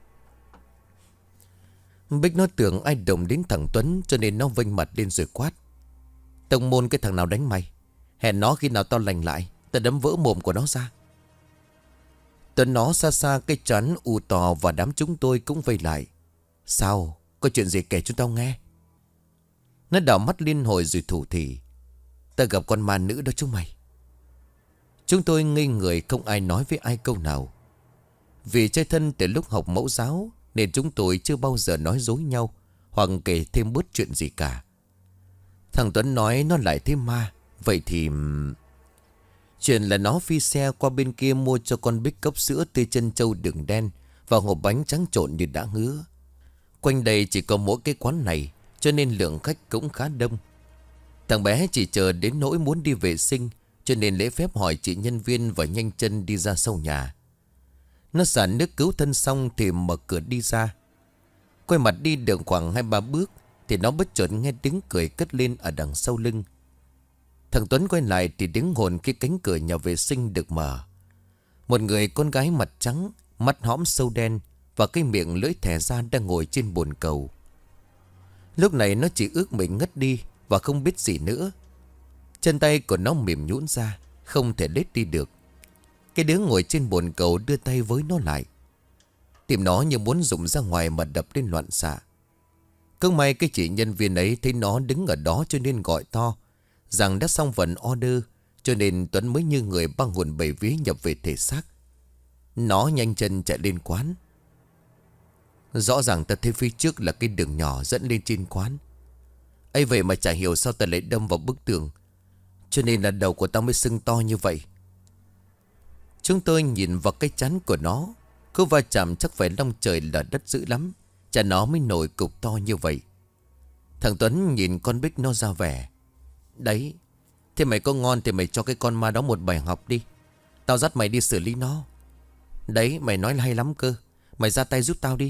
Bích nó tưởng ai động đến thằng Tuấn cho nên nó vênh mặt lên rồi quát. Tông môn cái thằng nào đánh mày? Hẹn nó khi nào tao lành lại, tao đấm vỡ mồm của nó ra. Tuấn nó xa xa cái trán u to và đám chúng tôi cũng vây lại. Sao? Có chuyện gì kể cho tao nghe? Nó đảo mắt liên hồi rồi thủ thỉ. Ta gặp con ma nữ đó chúng mày. Chúng tôi ngây người không ai nói với ai câu nào. Vì chơi thân từ lúc học mẫu giáo nên chúng tôi chưa bao giờ nói dối nhau hoặc kể thêm bớt chuyện gì cả. Thằng Tuấn nói nó lại thấy ma. Vậy thì... chuyện là nó phi xe qua bên kia mua cho con Bích cốc sữa tươi trân châu đường đen và hộp bánh trắng trộn như đã hứa. Quanh đây chỉ có mỗi cái quán này cho nên lượng khách cũng khá đông. Thằng bé chỉ chờ đến nỗi muốn đi vệ sinh cho nên lễ phép hỏi chị nhân viên và nhanh chân đi ra sau nhà. Nó xả nước cứu thân xong thì mở cửa đi ra. Quay mặt đi được khoảng 2-3 bước thì nó bất chợt nghe tiếng cười cất lên ở đằng sau lưng. Thằng Tuấn quay lại thì đứng hồn khi cánh cửa nhà vệ sinh được mở. Một người con gái mặt trắng, mắt hõm sâu đen và cái miệng lưỡi thè ra đang ngồi trên bồn cầu. Lúc này nó chỉ ước mình ngất đi và không biết gì nữa. Chân tay của nó mềm nhũn ra, không thể lết đi được. Cái đứa ngồi trên bồn cầu đưa tay với nó lại. Tim nó như muốn rụng ra ngoài mà đập lên loạn xạ. Không may cái chị nhân viên ấy thấy nó đứng ở đó cho nên gọi to rằng đã xong phần order, cho nên Tuấn mới như người băng hồn bảy vía nhập về thể xác. Nó nhanh chân chạy lên quán. Rõ ràng ta thấy phía trước là cái đường nhỏ dẫn lên trên quán. ấy vậy mà chả hiểu sao ta lại đâm vào bức tường, cho nên là đầu của tao mới sưng to như vậy. Chúng tôi nhìn vào cái chắn của nó. Cứ va chạm chắc phải long trời lở đất dữ lắm, chả nó mới nổi cục to như vậy. Thằng Tuấn nhìn con Bích nó ra vẻ. Đấy, thế mày có ngon thì mày cho cái con ma đó một bài học đi. Tao dắt mày đi xử lý nó. Đấy, mày nói hay lắm cơ. Mày ra tay giúp tao đi.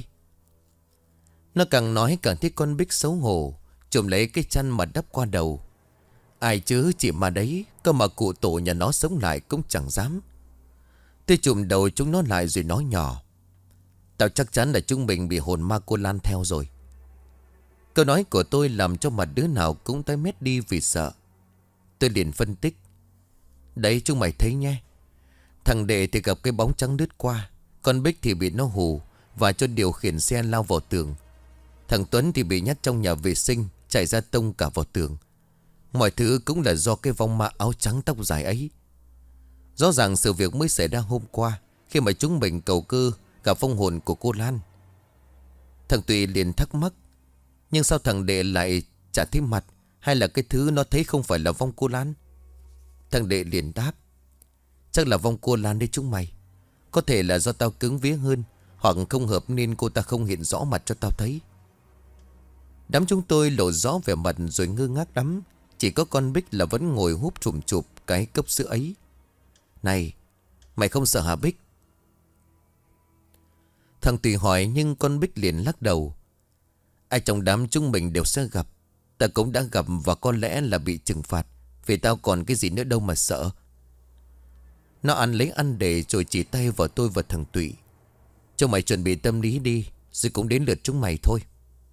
Nó càng nói càng thấy con Bích xấu hổ, chồm lấy cái chăn mà đắp qua đầu. Ai chứ, chị mà đấy, cơ mà cụ tổ nhà nó sống lại cũng chẳng dám. Tôi chùm đầu chúng nó lại rồi nói nhỏ. Tao chắc chắn là chúng mình bị hồn ma cô Lan theo rồi. Câu nói của tôi làm cho mặt đứa nào cũng tái mét đi vì sợ. Tôi liền phân tích. Đấy chúng mày thấy nhé. Thằng Đệ thì gặp cái bóng trắng lướt qua. Con Bích thì bị nó hù và cho điều khiển xe lao vào tường. Thằng Tuấn thì bị nhắt trong nhà vệ sinh, chạy ra tông cả vào tường. Mọi thứ cũng là do cái vong ma áo trắng tóc dài ấy. Rõ ràng sự việc mới xảy ra hôm qua, khi mà chúng mình cầu cơ gặp vong hồn của cô Lan. Thằng Tùy liền thắc mắc. Nhưng sao thằng Đệ lại chả thấy mặt, hay là cái thứ nó thấy không phải là vong cô Lan? Thằng Đệ liền đáp. Chắc là vong cô Lan đấy chúng mày. Có thể là do tao cứng vía hơn, Hoặc không hợp nên cô ta không hiện rõ mặt cho tao thấy. Đám chúng tôi lộ rõ vẻ mặt rồi ngơ ngác lắm. Chỉ có con Bích là vẫn ngồi húp chùm chụp cái cốc sữa ấy. Này, mày không sợ hả Bích? Thằng Tùy hỏi nhưng con Bích liền lắc đầu. Ai trong đám chúng mình đều sẽ gặp. Ta cũng đã gặp và có lẽ là bị trừng phạt. Vì tao còn cái gì nữa đâu mà sợ. Nó ăn lấy ăn để rồi chỉ tay vào tôi và thằng Tụy. Cho mày chuẩn bị tâm lý đi, rồi cũng đến lượt chúng mày thôi.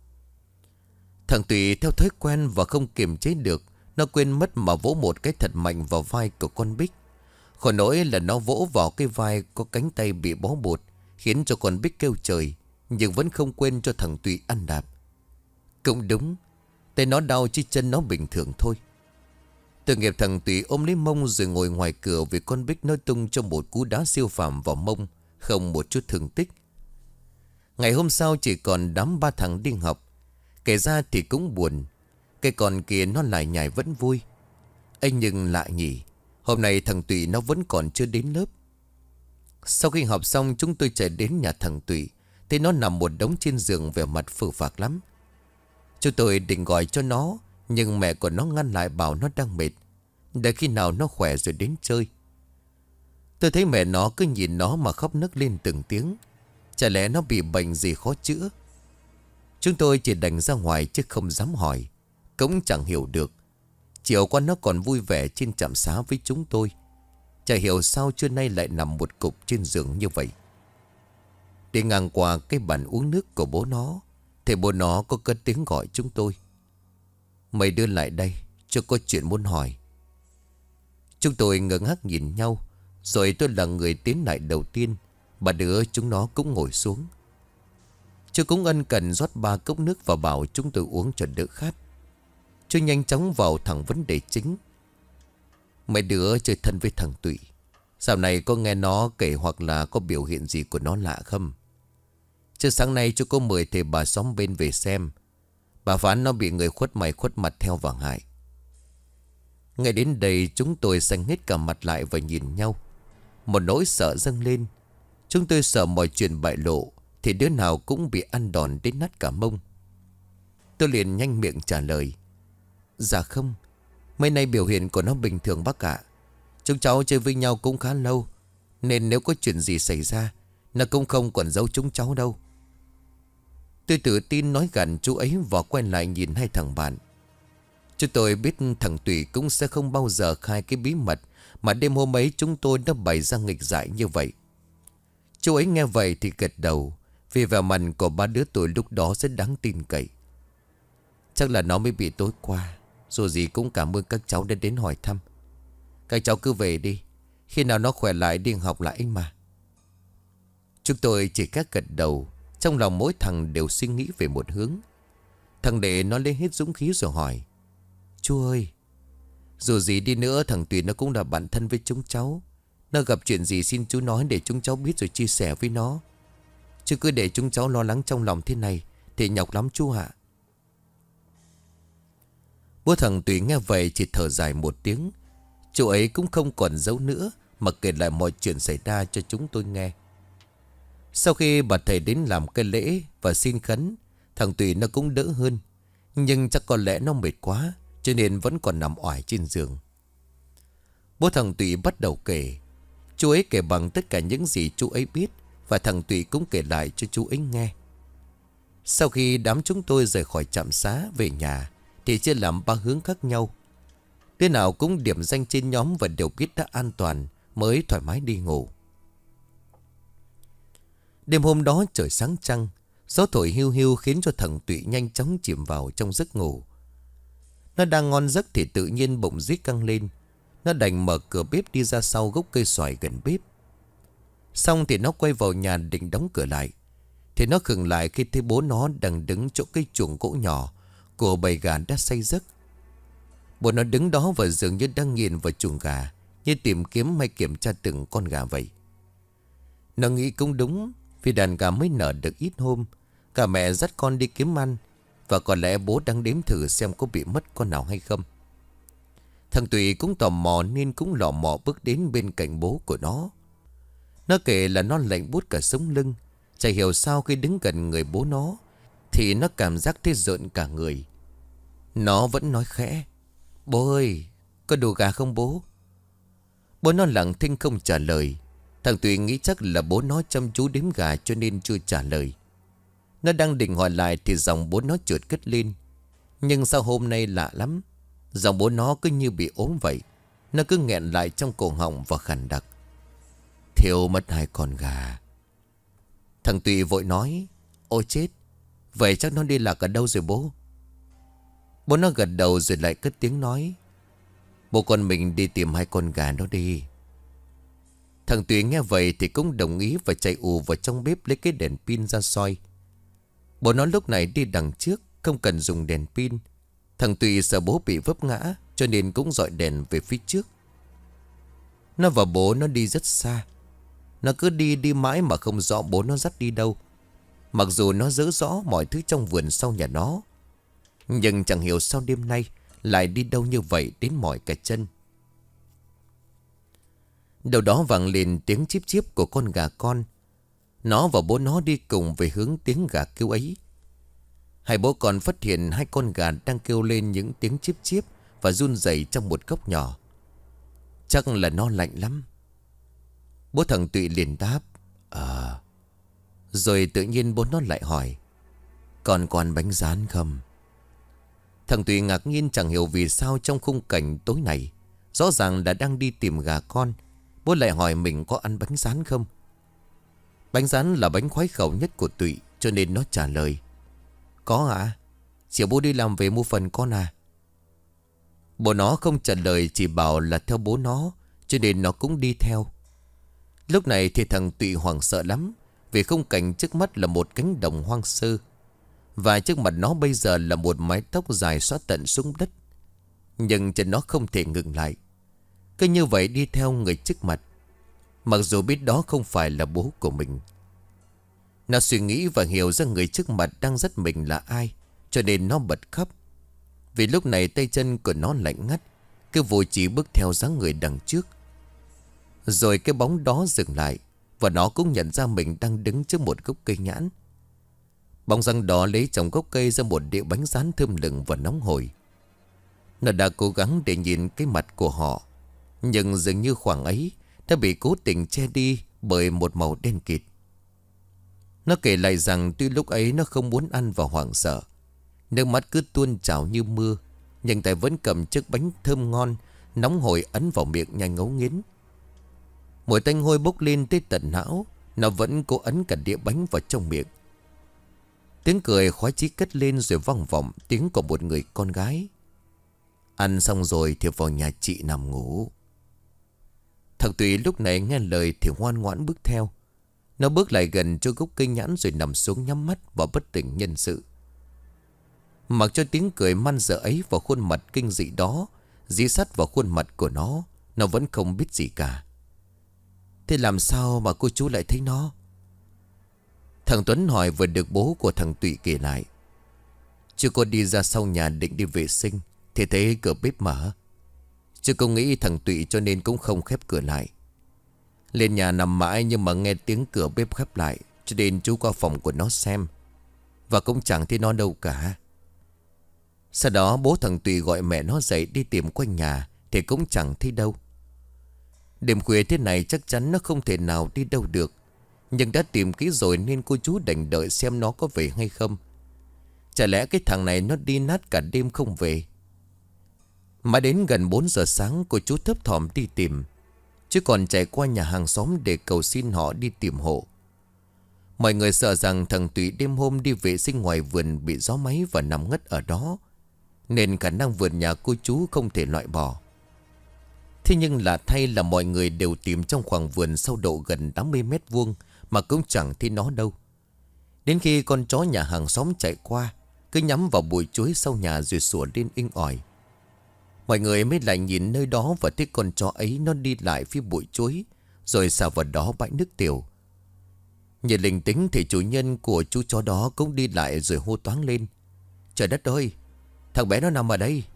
Thằng Tụy theo thói quen và không kiềm chế được, nó quên mất mà vỗ một cái thật mạnh vào vai của con Bích. Khổ nỗi là nó vỗ vào cái vai có cánh tay bị bó bột, khiến cho con Bích kêu trời, nhưng vẫn không quên cho thằng Tụy ăn đạp. Cũng đúng, tay nó đau chứ chân nó bình thường thôi. Tội nghiệp thằng Tụy ôm lấy mông rồi ngồi ngoài cửa vì con Bích nó tung cho một cú đá siêu phàm vào mông, không một chút thương tích. Ngày hôm sau chỉ còn đám ba thằng đi học. Kể ra thì cũng buồn. Cái con kia nó lại nhảy vẫn vui. Anh nhưng lạ nhỉ, hôm nay thằng Tụy nó vẫn còn chưa đến lớp. Sau khi học xong chúng tôi chạy đến nhà thằng Tụy. Thấy nó nằm một đống trên giường vẻ mặt phờ phạc lắm. Chúng tôi định gọi cho nó, nhưng mẹ của nó ngăn lại bảo nó đang mệt. Để khi nào nó khỏe rồi đến chơi. Tôi thấy mẹ nó cứ nhìn nó mà khóc nức lên từng tiếng. Chả lẽ nó bị bệnh gì khó chữa. Chúng tôi chỉ đành ra ngoài chứ không dám hỏi. Cũng chẳng hiểu được. Chiều qua nó còn vui vẻ trên trạm xá với chúng tôi. Chả hiểu sao trưa nay lại nằm một cục trên giường như vậy. Đi ngang qua cái bàn uống nước của bố nó, thì bố nó có cất tiếng gọi chúng tôi. Mày đưa lại đây, cho có chuyện muốn hỏi. Chúng tôi ngơ ngác nhìn nhau. Rồi tôi là người tiến lại đầu tiên. Bà đứa chúng nó cũng ngồi xuống. Chú cũng ân cần rót 3 cốc nước và bảo chúng tôi uống cho đỡ khát. Chú nhanh chóng vào thẳng vấn đề chính. Mấy đứa chơi thân với thằng Tụy, dạo này có nghe nó kể hoặc là có biểu hiện gì của nó lạ không? Chứ sáng nay chú có mời thầy bà xóm bên về xem. Bà phán nó bị người khuất mày khuất mặt theo và hại. Ngay đến đây chúng tôi xanh hết cả mặt lại và nhìn nhau. Một nỗi sợ dâng lên. Chúng tôi sợ mọi chuyện bại lộ thì đứa nào cũng bị ăn đòn đến nát cả mông. Tôi liền nhanh miệng trả lời. Dạ không, mấy nay biểu hiện của nó bình thường bác ạ. Chúng cháu chơi với nhau cũng khá lâu, nên nếu có chuyện gì xảy ra, nó cũng không còn giấu chúng cháu đâu. Tôi tự tin nói gằn chú ấy và quay lại nhìn hai thằng bạn. Chúng tôi biết thằng Tùy cũng sẽ không bao giờ khai cái bí mật mà đêm hôm ấy chúng tôi đã bày ra nghịch dại như vậy. Chú ấy nghe vậy thì gật đầu, vì vẻ mặt của ba đứa tôi lúc đó rất đáng tin cậy. Chắc là nó mới bị tối qua. Dù gì cũng cảm ơn các cháu đã đến hỏi thăm. Các cháu cứ về đi, khi nào nó khỏe lại đi học lại anh mà. Chúng tôi chỉ các gật đầu. Trong lòng mỗi thằng đều suy nghĩ về một hướng. Thằng Đệ nó lấy hết dũng khí rồi hỏi. Chú ơi, dù gì đi nữa thằng Tùy nó cũng là bạn thân với chúng cháu. Nó gặp chuyện gì xin chú nói để chúng cháu biết rồi chia sẻ với nó. Chứ cứ để chúng cháu lo lắng trong lòng thế này thì nhọc lắm chú ạ. Bố thằng Tùy nghe vậy chỉ thở dài một tiếng. Chú ấy cũng không còn giấu nữa mà kể lại mọi chuyện xảy ra cho chúng tôi nghe. Sau khi bà thầy đến làm cái lễ và xin khấn, thằng Tùy nó cũng đỡ hơn. Nhưng chắc có lẽ nó mệt quá, cho nên vẫn còn nằm oải trên giường. Bố thằng Tùy bắt đầu kể. Chú ấy kể bằng tất cả những gì chú ấy biết, và thằng Tùy cũng kể lại cho chú ấy nghe. Sau khi đám chúng tôi rời khỏi trạm xá về nhà thì chia làm 3 hướng khác nhau. Đứa nào cũng điểm danh trên nhóm và đều biết đã an toàn mới thoải mái đi ngủ. Đêm hôm đó trời sáng trăng, gió thổi hiu hiu khiến cho thằng Tụy nhanh chóng chìm vào trong giấc ngủ. Nó đang ngon giấc thì tự nhiên bụng rít căng lên. Nó đành mở cửa bếp đi ra sau gốc cây xoài gần bếp. Xong thì nó quay vào nhà định đóng cửa lại. Thì nó khựng lại khi thấy bố nó đang đứng chỗ cây chuồng gỗ nhỏ của bầy gà đã say giấc. Bố nó đứng đó và dường như đang nhìn vào chuồng gà, như tìm kiếm hay kiểm tra từng con gà vậy. Nó nghĩ cũng đúng, vì đàn gà mới nở được ít hôm, cả mẹ dắt con đi kiếm ăn, và có lẽ bố đang đếm thử xem có bị mất con nào hay không. Thằng Tùy cũng tò mò nên cũng lò mò bước đến bên cạnh bố của nó. Nó kể là nó lạnh buốt cả sống lưng, Chả hiểu sao khi đứng gần người bố nó thì nó cảm giác thấy rợn cả người. Nó vẫn nói khẽ: "Bố ơi, có đồ gà không bố?" Bố nó lặng thinh không trả lời. Thằng Tụy nghĩ chắc là bố nó chăm chú đếm gà cho nên chưa trả lời. Nó đang định hỏi lại thì giọng bố nó chợt cất lên. Nhưng sao hôm nay lạ lắm, giọng bố nó cứ như bị ốm vậy. Nó cứ nghẹn lại trong cổ họng và khàn đặc: "Thiếu mất 2 con gà." Thằng Tụy vội nói: "Ôi chết, vậy chắc nó đi lạc ở đâu rồi bố?" Bố nó gật đầu rồi lại cất tiếng nói: "Bố con mình đi tìm 2 con gà đó đi." Thằng Tụy nghe vậy thì cũng đồng ý và chạy ù vào trong bếp lấy cái đèn pin ra soi. Bố nó lúc này đi đằng trước, không cần dùng đèn pin. Thằng Tụy sợ bố bị vấp ngã cho nên cũng dọi đèn về phía trước. Nó và bố nó đi rất xa. Nó cứ đi mãi mà không rõ bố nó dắt đi đâu. Mặc dù nó nhớ rõ mọi thứ trong vườn sau nhà nó, nhưng chẳng hiểu sao đêm nay lại đi đâu như vậy đến mỏi cả chân. Đầu đó vang lên tiếng chíp chíp của con gà con. Nó và bố nó đi cùng về hướng tiếng gà kêu ấy. Hai bố con phát hiện 2 con gà đang kêu lên những tiếng chíp chíp và run rẩy trong một góc nhỏ. Chắc là nó lạnh lắm. Bố thằng Tụy liền đáp: Rồi tự nhiên bố nó lại hỏi: "Còn có ăn bánh rán không?" Thằng Tụy ngạc nhiên chẳng hiểu vì sao trong khung cảnh tối này, rõ ràng là đang đi tìm gà con, bố lại hỏi mình có ăn bánh rán không. Bánh rán là bánh khoái khẩu nhất của Tụy, cho nên nó trả lời: "Có ạ, chiều bố đi làm về mua phần con à." Bố nó không trả lời, chỉ bảo là theo bố nó, cho nên nó cũng đi theo. Lúc này thì thằng Tụy hoảng sợ lắm, vì khung cảnh trước mắt là một cánh đồng hoang sơ, và trước mặt nó bây giờ là một mái tóc dài xõa tận xuống đất. Nhưng chân nó không thể ngừng lại, cứ như vậy đi theo người trước mặt, mặc dù biết đó không phải là bố của mình. Nó suy nghĩ và hiểu ra người trước mặt đang dắt mình là ai, cho nên nó bật khóc. Vì lúc này tay chân của nó lạnh ngắt, cứ vội chỉ bước theo dáng người đằng trước. Rồi cái bóng đó dừng lại, và nó cũng nhận ra mình đang đứng trước một gốc cây nhãn. Bóng răng đó lấy trong gốc cây ra một đĩa bánh rán thơm lừng và nóng hổi. Nó đã cố gắng để nhìn cái mặt của họ, nhưng dường như khoảng ấy đã bị cố tình che đi bởi một màu đen kịt. Nó kể lại rằng tuy lúc ấy nó không muốn ăn và hoảng sợ, nước mắt cứ tuôn trào như mưa, nhưng tay vẫn cầm chiếc bánh thơm ngon, nóng hổi ấn vào miệng nhanh ngấu nghiến. Mùi tanh hôi bốc lên tới tận não, nó vẫn cố ấn cả đĩa bánh vào trong miệng. Tiếng cười khoái chí cất lên rồi vang vọng tiếng của một người con gái: "Ăn xong rồi thì vào nhà chị nằm ngủ." Thằng Tùy lúc này nghe lời thì ngoan ngoãn bước theo. Nó bước lại gần cho gốc cây nhãn rồi nằm xuống nhắm mắt và bất tỉnh nhân sự. Mặc cho tiếng cười man dợ ấy vào khuôn mặt kinh dị đó dí sát vào khuôn mặt của nó vẫn không biết gì cả. Thế làm sao mà cô chú lại thấy nó? Thằng Tuấn hỏi vừa được bố của thằng Tụy kể lại. Chưa cô đi ra sau nhà định đi vệ sinh thì thấy cửa bếp mở. Chưa cô nghĩ thằng Tụy cho nên cũng không khép cửa lại. Lên nhà nằm mãi nhưng mà nghe tiếng cửa bếp khép lại, cho nên chú qua phòng của nó xem, và cũng chẳng thấy nó đâu cả. Sau đó bố thằng Tụy gọi mẹ nó dậy đi tìm quanh nhà thì cũng chẳng thấy đâu. Đêm khuya thế này chắc chắn nó không thể nào đi đâu được, nhưng đã tìm kỹ rồi nên cô chú đành đợi xem nó có về hay không. Chả lẽ cái thằng này nó đi nát cả đêm không về? Mà đến gần 4 giờ sáng cô chú thấp thỏm đi tìm, chứ còn chạy qua nhà hàng xóm để cầu xin họ đi tìm hộ. Mọi người sợ rằng thằng Tụy đêm hôm đi vệ sinh ngoài vườn bị gió máy và nằm ngất ở đó, nên khả năng vườn nhà cô chú không thể loại bỏ. Thế nhưng lạ thay là mọi người đều tìm trong khoảng vườn sâu độ gần 80 mét vuông mà cũng chẳng thấy nó đâu. Đến khi con chó nhà hàng xóm chạy qua, cứ nhắm vào bụi chuối sau nhà rồi sủa lên inh ỏi. Mọi người mới lại nhìn nơi đó và thấy con chó ấy nó đi lại phía bụi chuối, rồi xả vào đó bãi nước tiểu. Nhìn linh tính thì chủ nhân của chú chó đó cũng đi lại rồi hô toáng lên: "Trời đất ơi, thằng bé nó nằm ở đây!"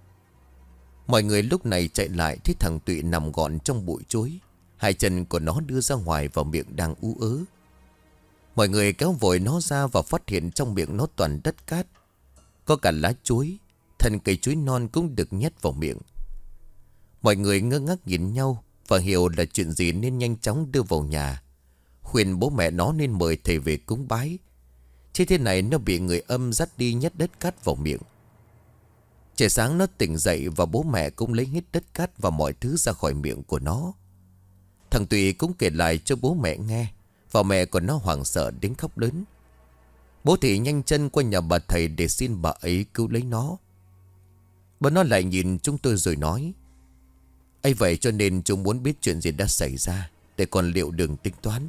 Mọi người lúc này chạy lại thấy thằng Tụy nằm gọn trong bụi chuối, hai chân của nó đưa ra ngoài và miệng đang ú ớ. Mọi người kéo vội nó ra và phát hiện trong miệng nó toàn đất cát. Có cả lá chuối, thân cây chuối non cũng được nhét vào miệng. Mọi người ngơ ngác nhìn nhau và hiểu là chuyện gì nên nhanh chóng đưa vào nhà. Khuyên bố mẹ nó nên mời thầy về cúng bái. Chứ thế này nó bị người âm dắt đi nhét đất cát vào miệng. Trời sáng nó tỉnh dậy và bố mẹ cũng lấy hết đất cát và mọi thứ ra khỏi miệng của nó. Thằng Tùy cũng kể lại cho bố mẹ nghe và mẹ của nó hoảng sợ đến khóc lớn. Bố thì nhanh chân qua nhà bà thầy để xin bà ấy cứu lấy nó. Bà nó lại nhìn chúng tôi rồi nói: ấy vậy cho nên chúng muốn biết chuyện gì đã xảy ra để còn liệu đường tính toán.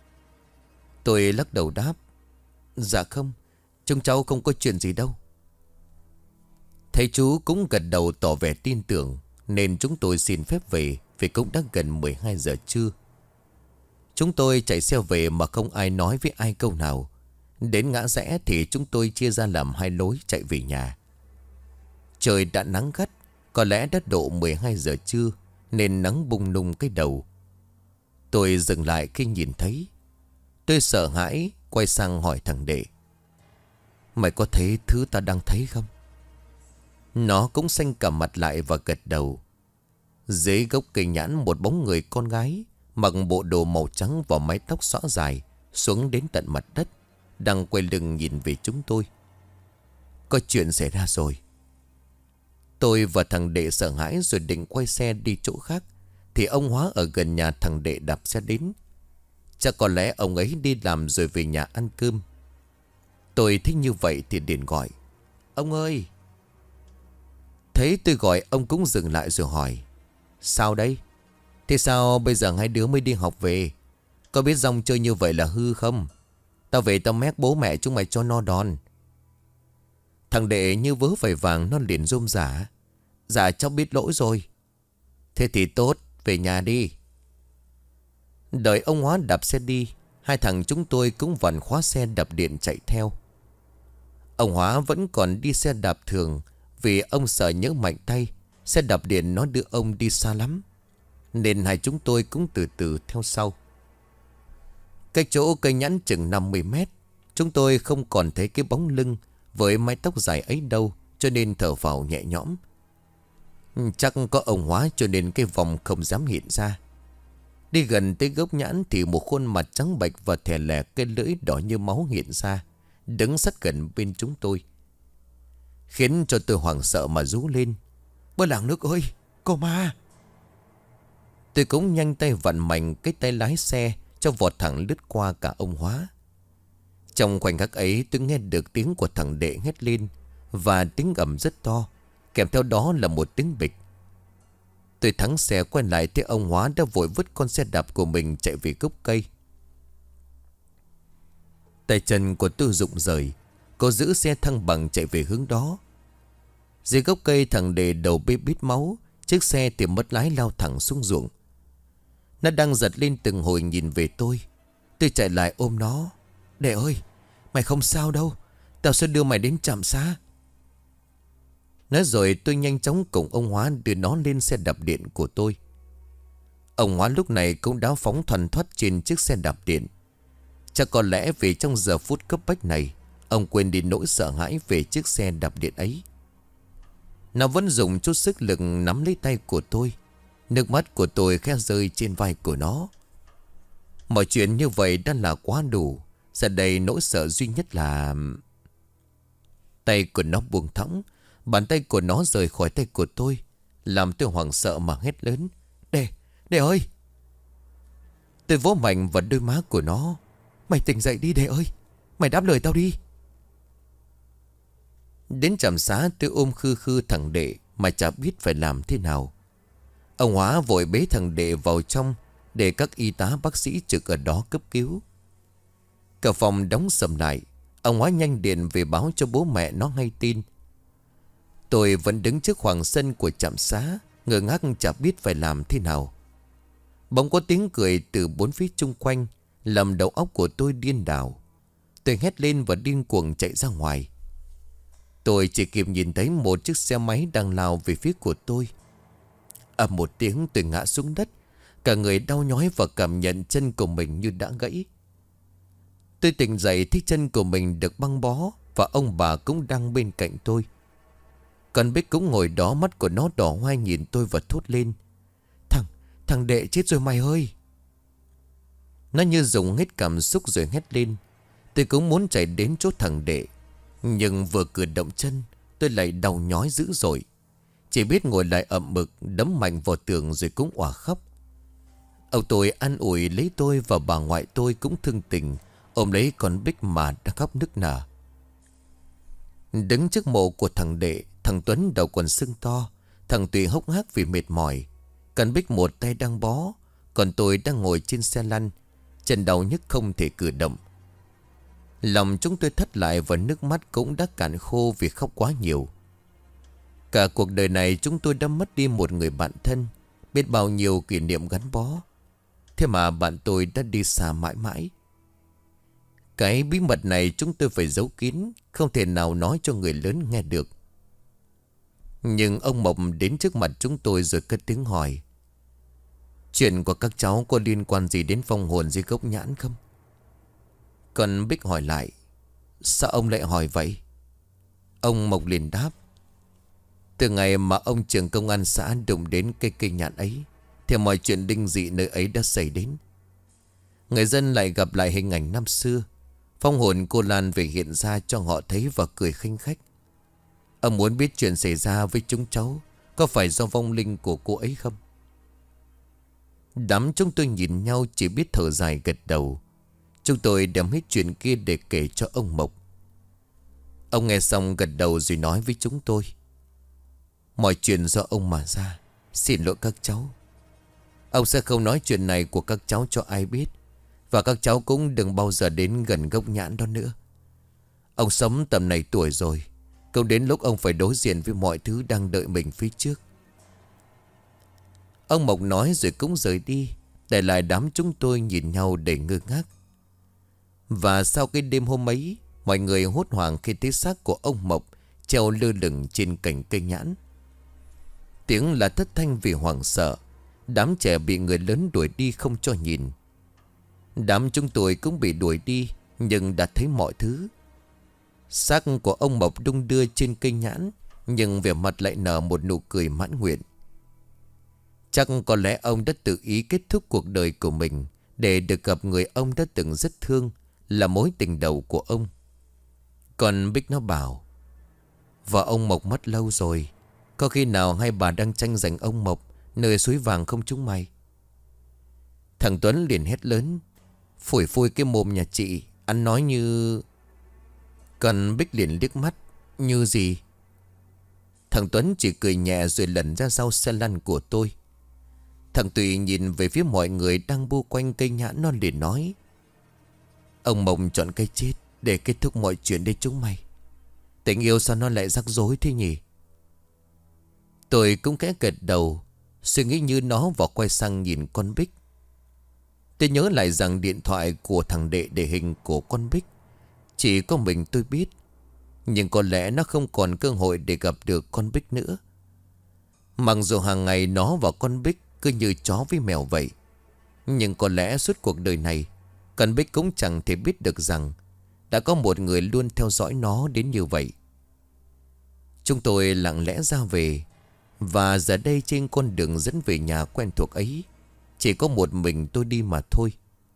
Tôi lắc đầu đáp: dạ không, chúng cháu không có chuyện gì đâu. Thầy chú cũng gật đầu tỏ vẻ tin tưởng, nên chúng tôi xin phép về vì cũng đã gần 12 giờ trưa. Chúng tôi chạy xe về mà không ai nói với ai câu nào. Đến ngã rẽ thì chúng tôi chia ra làm hai lối chạy về nhà. Trời đã nắng gắt, có lẽ đã độ 12 giờ trưa nên nắng bung nung cái đầu. Tôi dừng lại khi nhìn thấy. Tôi sợ hãi quay sang hỏi thằng Đệ: mày có thấy thứ ta đang thấy không? Nó cũng xanh cả mặt lại và gật đầu. Dưới gốc cây nhãn, một bóng người con gái mặc bộ đồ màu trắng và mái tóc xõa dài xuống đến tận mặt đất, đang quay lưng nhìn về chúng tôi. Có chuyện xảy ra rồi. Tôi và thằng Đệ sợ hãi rồi định quay xe đi chỗ khác thì ông Hóa ở gần nhà thằng Đệ đạp xe đến. Chắc có lẽ ông ấy đi làm rồi về nhà ăn cơm. Tôi thích như vậy thì liền gọi: ông ơi! Thấy tôi gọi, ông cũng dừng lại rồi hỏi: sao đây? Thế sao bây giờ hai đứa mới đi học về? Có biết dòng chơi như vậy là hư không? Tao về tao mét bố mẹ chúng mày cho no đòn. Thằng Đệ như vớ vải vàng, nó liền rôm rả: dạ cháu biết lỗi rồi. Thế thì tốt, về nhà đi. Đợi ông Hóa đạp xe đi, hai thằng chúng tôi cũng vặn khóa xe đạp điện chạy theo. Ông Hóa vẫn còn đi xe đạp thường vì ông sợ nhỡ mạnh tay, xe đạp điện nó đưa ông đi xa lắm. Nên hai chúng tôi cũng từ từ theo sau. Cách chỗ cây nhãn chừng 50 mét, chúng tôi không còn thấy cái bóng lưng với mái tóc dài ấy đâu, cho nên thở phào nhẹ nhõm. Chắc có ông Hóa cho nên cái vòng không dám hiện ra. Đi gần tới gốc nhãn thì một khuôn mặt trắng bệch và thè lè, cái lưỡi đỏ như máu hiện ra, đứng sát gần bên chúng tôi, khiến cho tôi hoảng sợ mà rú lên: bơ làng nước ơi, có ma! Tôi cũng nhanh tay vặn mạnh cái tay lái xe cho vọt thẳng lướt qua cả ông Hóa. Trong khoảnh khắc ấy, tôi nghe được tiếng của thằng Đệ hét lên, và tiếng gầm rất to, kèm theo đó là một tiếng bịch. Tôi thắng xe quay lại thấy ông Hóa đã vội vứt con xe đạp của mình chạy về gốc cây. Tay chân của tôi rụng rời, cô giữ xe thăng bằng chạy về hướng đó. Dưới gốc cây, thằng Đệ đầu bê bít máu, chiếc xe thì mất lái lao thẳng xuống ruộng. Nó đang giật lên từng hồi nhìn về tôi. Tôi chạy lại ôm nó: Đệ ơi, mày không sao đâu, tao sẽ đưa mày đến trạm xá. Nói rồi tôi nhanh chóng cùng ông Hóa đưa nó lên xe đạp điện của tôi. Ông Hóa lúc này cũng đã phóng thoăn thoắt trên chiếc xe đạp điện. Chắc có lẽ vì trong giờ phút cấp bách này, ông quên đi nỗi sợ hãi về chiếc xe đạp điện ấy. Nó vẫn dùng chút sức lực nắm lấy tay của tôi. Nước mắt của tôi khẽ rơi trên vai của nó. Mọi chuyện như vậy đã là quá đủ. Giờ đây nỗi sợ duy nhất là... Tay của nó buông thõng, bàn tay của nó rời khỏi tay của tôi, làm tôi hoảng sợ mà hét lớn: Đệ ơi! Tôi vỗ mạnh vào đôi má của nó: Mày tỉnh dậy đi Đệ ơi, mày đáp lời tao đi. Đến trạm xá, tôi ôm khư khư thằng Đệ mà chả biết phải làm thế nào. Ông Hóa vội bế thằng Đệ vào trong để các y tá bác sĩ trực ở đó cấp cứu. Cả phòng đóng sầm lại. Ông Hóa nhanh điện về báo cho bố mẹ nó hay tin. Tôi vẫn đứng trước khoảng sân của trạm xá, ngơ ngác chả biết phải làm thế nào. Bỗng có tiếng cười từ bốn phía chung quanh, làm đầu óc của tôi điên đảo. Tôi hét lên và điên cuồng chạy ra ngoài. Tôi chỉ kịp nhìn thấy một chiếc xe máy đang lao về phía của tôi. Ầm một tiếng, tôi ngã xuống đất, cả người đau nhói và cảm nhận chân của mình như đã gãy. Tôi tỉnh dậy thấy chân của mình được băng bó, và ông bà cũng đang bên cạnh tôi. Con Bích cũng ngồi đó, mắt của nó đỏ hoe nhìn tôi và thốt lên: Thằng đệ chết rồi mày ơi. Nó như dùng hết cảm xúc rồi hét lên. Tôi cũng muốn chạy đến chỗ thằng đệ, nhưng vừa cử động chân tôi lại đau nhói dữ dội. Chỉ biết ngồi lại ậm ực, đấm mạnh vào tường rồi cũng òa khóc. Ông tôi an ủi lấy tôi, và bà ngoại tôi cũng thương tình ôm lấy con Bích mà đã khóc nức nở. Đứng trước mộ của thằng đệ, thằng Tuấn đầu còn sưng to, thằng Tùy hốc hác vì mệt mỏi. Con Bích một tay đang bó, còn tôi đang ngồi trên xe lăn, chân đau nhức không thể cử động. Lòng chúng tôi thất lại và nước mắt cũng đã cạn khô vì khóc quá nhiều. Cả cuộc đời này chúng tôi đã mất đi một người bạn thân, biết bao nhiêu kỷ niệm gắn bó. Thế mà bạn tôi đã đi xa mãi mãi. Cái bí mật này chúng tôi phải giấu kín, không thể nào nói cho người lớn nghe được. Nhưng ông Mộc đến trước mặt chúng tôi rồi cất tiếng hỏi: Chuyện của các cháu có liên quan gì đến vong hồn dưới gốc nhãn không? Còn Bích hỏi lại: Sao ông lại hỏi vậy? Ông Mộc liền đáp: Từ ngày mà ông trưởng công an xã đụng đến cây nhãn ấy, thì mọi chuyện đinh dị nơi ấy đã xảy đến. Người dân lại gặp lại hình ảnh năm xưa. Phong hồn cô Lan về hiện ra cho họ thấy và cười khinh khách. Ông muốn biết chuyện xảy ra với chúng cháu có phải do vong linh của cô ấy không? Đám chúng tôi nhìn nhau chỉ biết thở dài gật đầu. Chúng tôi đem hết chuyện kia để kể cho ông Mộc. Ông nghe xong gật đầu rồi nói với chúng tôi: Mọi chuyện do ông mà ra, xin lỗi các cháu. Ông sẽ không nói chuyện này của các cháu cho ai biết, và các cháu cũng đừng bao giờ đến gần gốc nhãn đó nữa. Ông sống tầm này tuổi rồi, cũng đến lúc ông phải đối diện với mọi thứ đang đợi mình phía trước. Ông Mộc nói rồi cũng rời đi, để lại đám chúng tôi nhìn nhau đầy ngơ ngác. Và sau cái đêm hôm ấy, mọi người hốt hoảng khi thấy xác của ông Mộc treo lơ lửng trên cành cây nhãn. Tiếng là thất thanh vì hoảng sợ. Đám trẻ bị người lớn đuổi đi không cho nhìn. Đám chúng tôi cũng bị đuổi đi, nhưng đã thấy mọi thứ. Xác của ông Mộc đung đưa trên cây nhãn, nhưng vẻ mặt lại nở một nụ cười mãn nguyện. Chắc có lẽ ông đã tự ý kết thúc cuộc đời của mình để được gặp người ông đã từng rất thương, là mối tình đầu của ông. Còn Bích nó bảo: Vợ ông Mộc mất lâu rồi, có khi nào hai bà đang tranh giành ông Mộc nơi suối vàng không chúng mày? Thằng Tuấn liền hét lớn: Phủi phui cái mồm nhà chị, ăn nói như... Còn Bích liền liếc mắt: Như gì? Thằng Tuấn chỉ cười nhẹ rồi lẩn ra sau xe lăn của tôi. Thằng Tùy nhìn về phía mọi người đang bu quanh cây nhãn, nó liền nói: Ông Mộc chọn cái chết để kết thúc mọi chuyện đây chúng mày. Tình yêu sao nó lại rắc rối thế nhỉ? Tôi cũng khẽ gật đầu, suy nghĩ như nó, và quay sang nhìn con Bích. Tôi nhớ lại rằng điện thoại của thằng đệ để hình của con Bích chỉ có mình tôi biết. Nhưng có lẽ nó không còn cơ hội để gặp được con Bích nữa. Mặc dù hàng ngày nó và con Bích cứ như chó với mèo vậy, nhưng có lẽ suốt cuộc đời này con Bích cũng chẳng thể biết được rằng đã có một người luôn theo dõi nó đến như vậy. Chúng tôi lặng lẽ ra về. Và giờ đây trên con đường dẫn về nhà quen thuộc ấy, chỉ có một mình tôi đi mà thôi.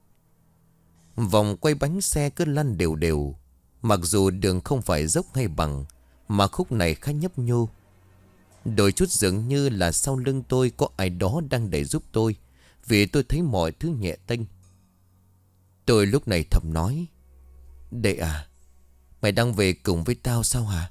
Vòng quay bánh xe cứ lăn đều đều. Mặc dù đường không phải dốc hay bằng, mà khúc này khá nhấp nhô. Đôi chút dường như là sau lưng tôi có ai đó đang đẩy giúp tôi, vì tôi thấy mọi thứ nhẹ tênh. Tôi lúc này thầm nói: Đệ à, mày đang về cùng với tao sao hả?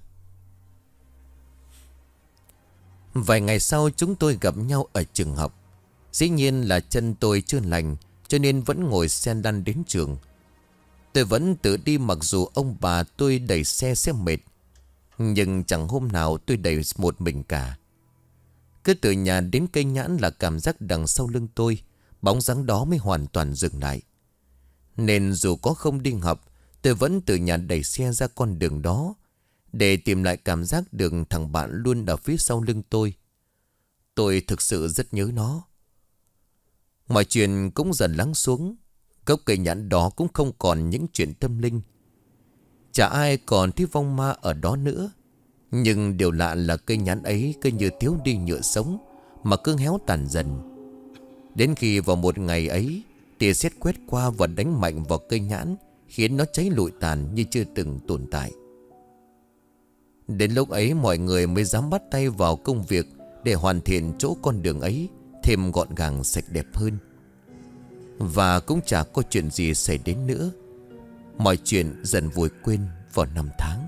Vài ngày sau chúng tôi gặp nhau ở trường học. Dĩ nhiên là chân tôi chưa lành, cho nên vẫn ngồi xe lăn đến trường. Tôi vẫn tự đi mặc dù ông bà tôi đẩy xe mệt. Nhưng chẳng hôm nào tôi đẩy một mình cả. Cứ từ nhà đến cây nhãn là cảm giác đằng sau lưng tôi, bóng dáng đó mới hoàn toàn dừng lại. Nên dù có không đi học, tôi vẫn từ nhà đẩy xe ra con đường đó, để tìm lại cảm giác đường thằng bạn luôn ở phía sau lưng tôi. Tôi thực sự rất nhớ nó. Mọi chuyện cũng dần lắng xuống. Gốc cây nhãn đó cũng không còn những chuyện tâm linh. Chả ai còn thấy vong ma ở đó nữa. Nhưng điều lạ là cây nhãn ấy cứ như thiếu đi nhựa sống, mà cứ héo tàn dần. Đến khi vào một ngày ấy, tia sét quét qua và đánh mạnh vào cây nhãn, khiến nó cháy lụi tàn như chưa từng tồn tại. Đến lúc ấy mọi người mới dám bắt tay vào công việc để hoàn thiện chỗ con đường ấy thêm gọn gàng sạch đẹp hơn. Và cũng chả có chuyện gì xảy đến nữa. Mọi chuyện dần vùi quên vào năm tháng.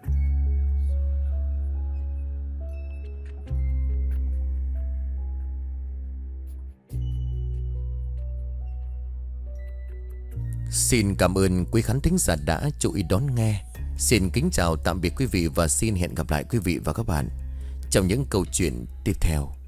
Xin cảm ơn quý khán thính giả đã chú ý đón nghe. Xin kính chào tạm biệt quý vị và xin hẹn gặp lại quý vị và các bạn trong những câu chuyện tiếp theo.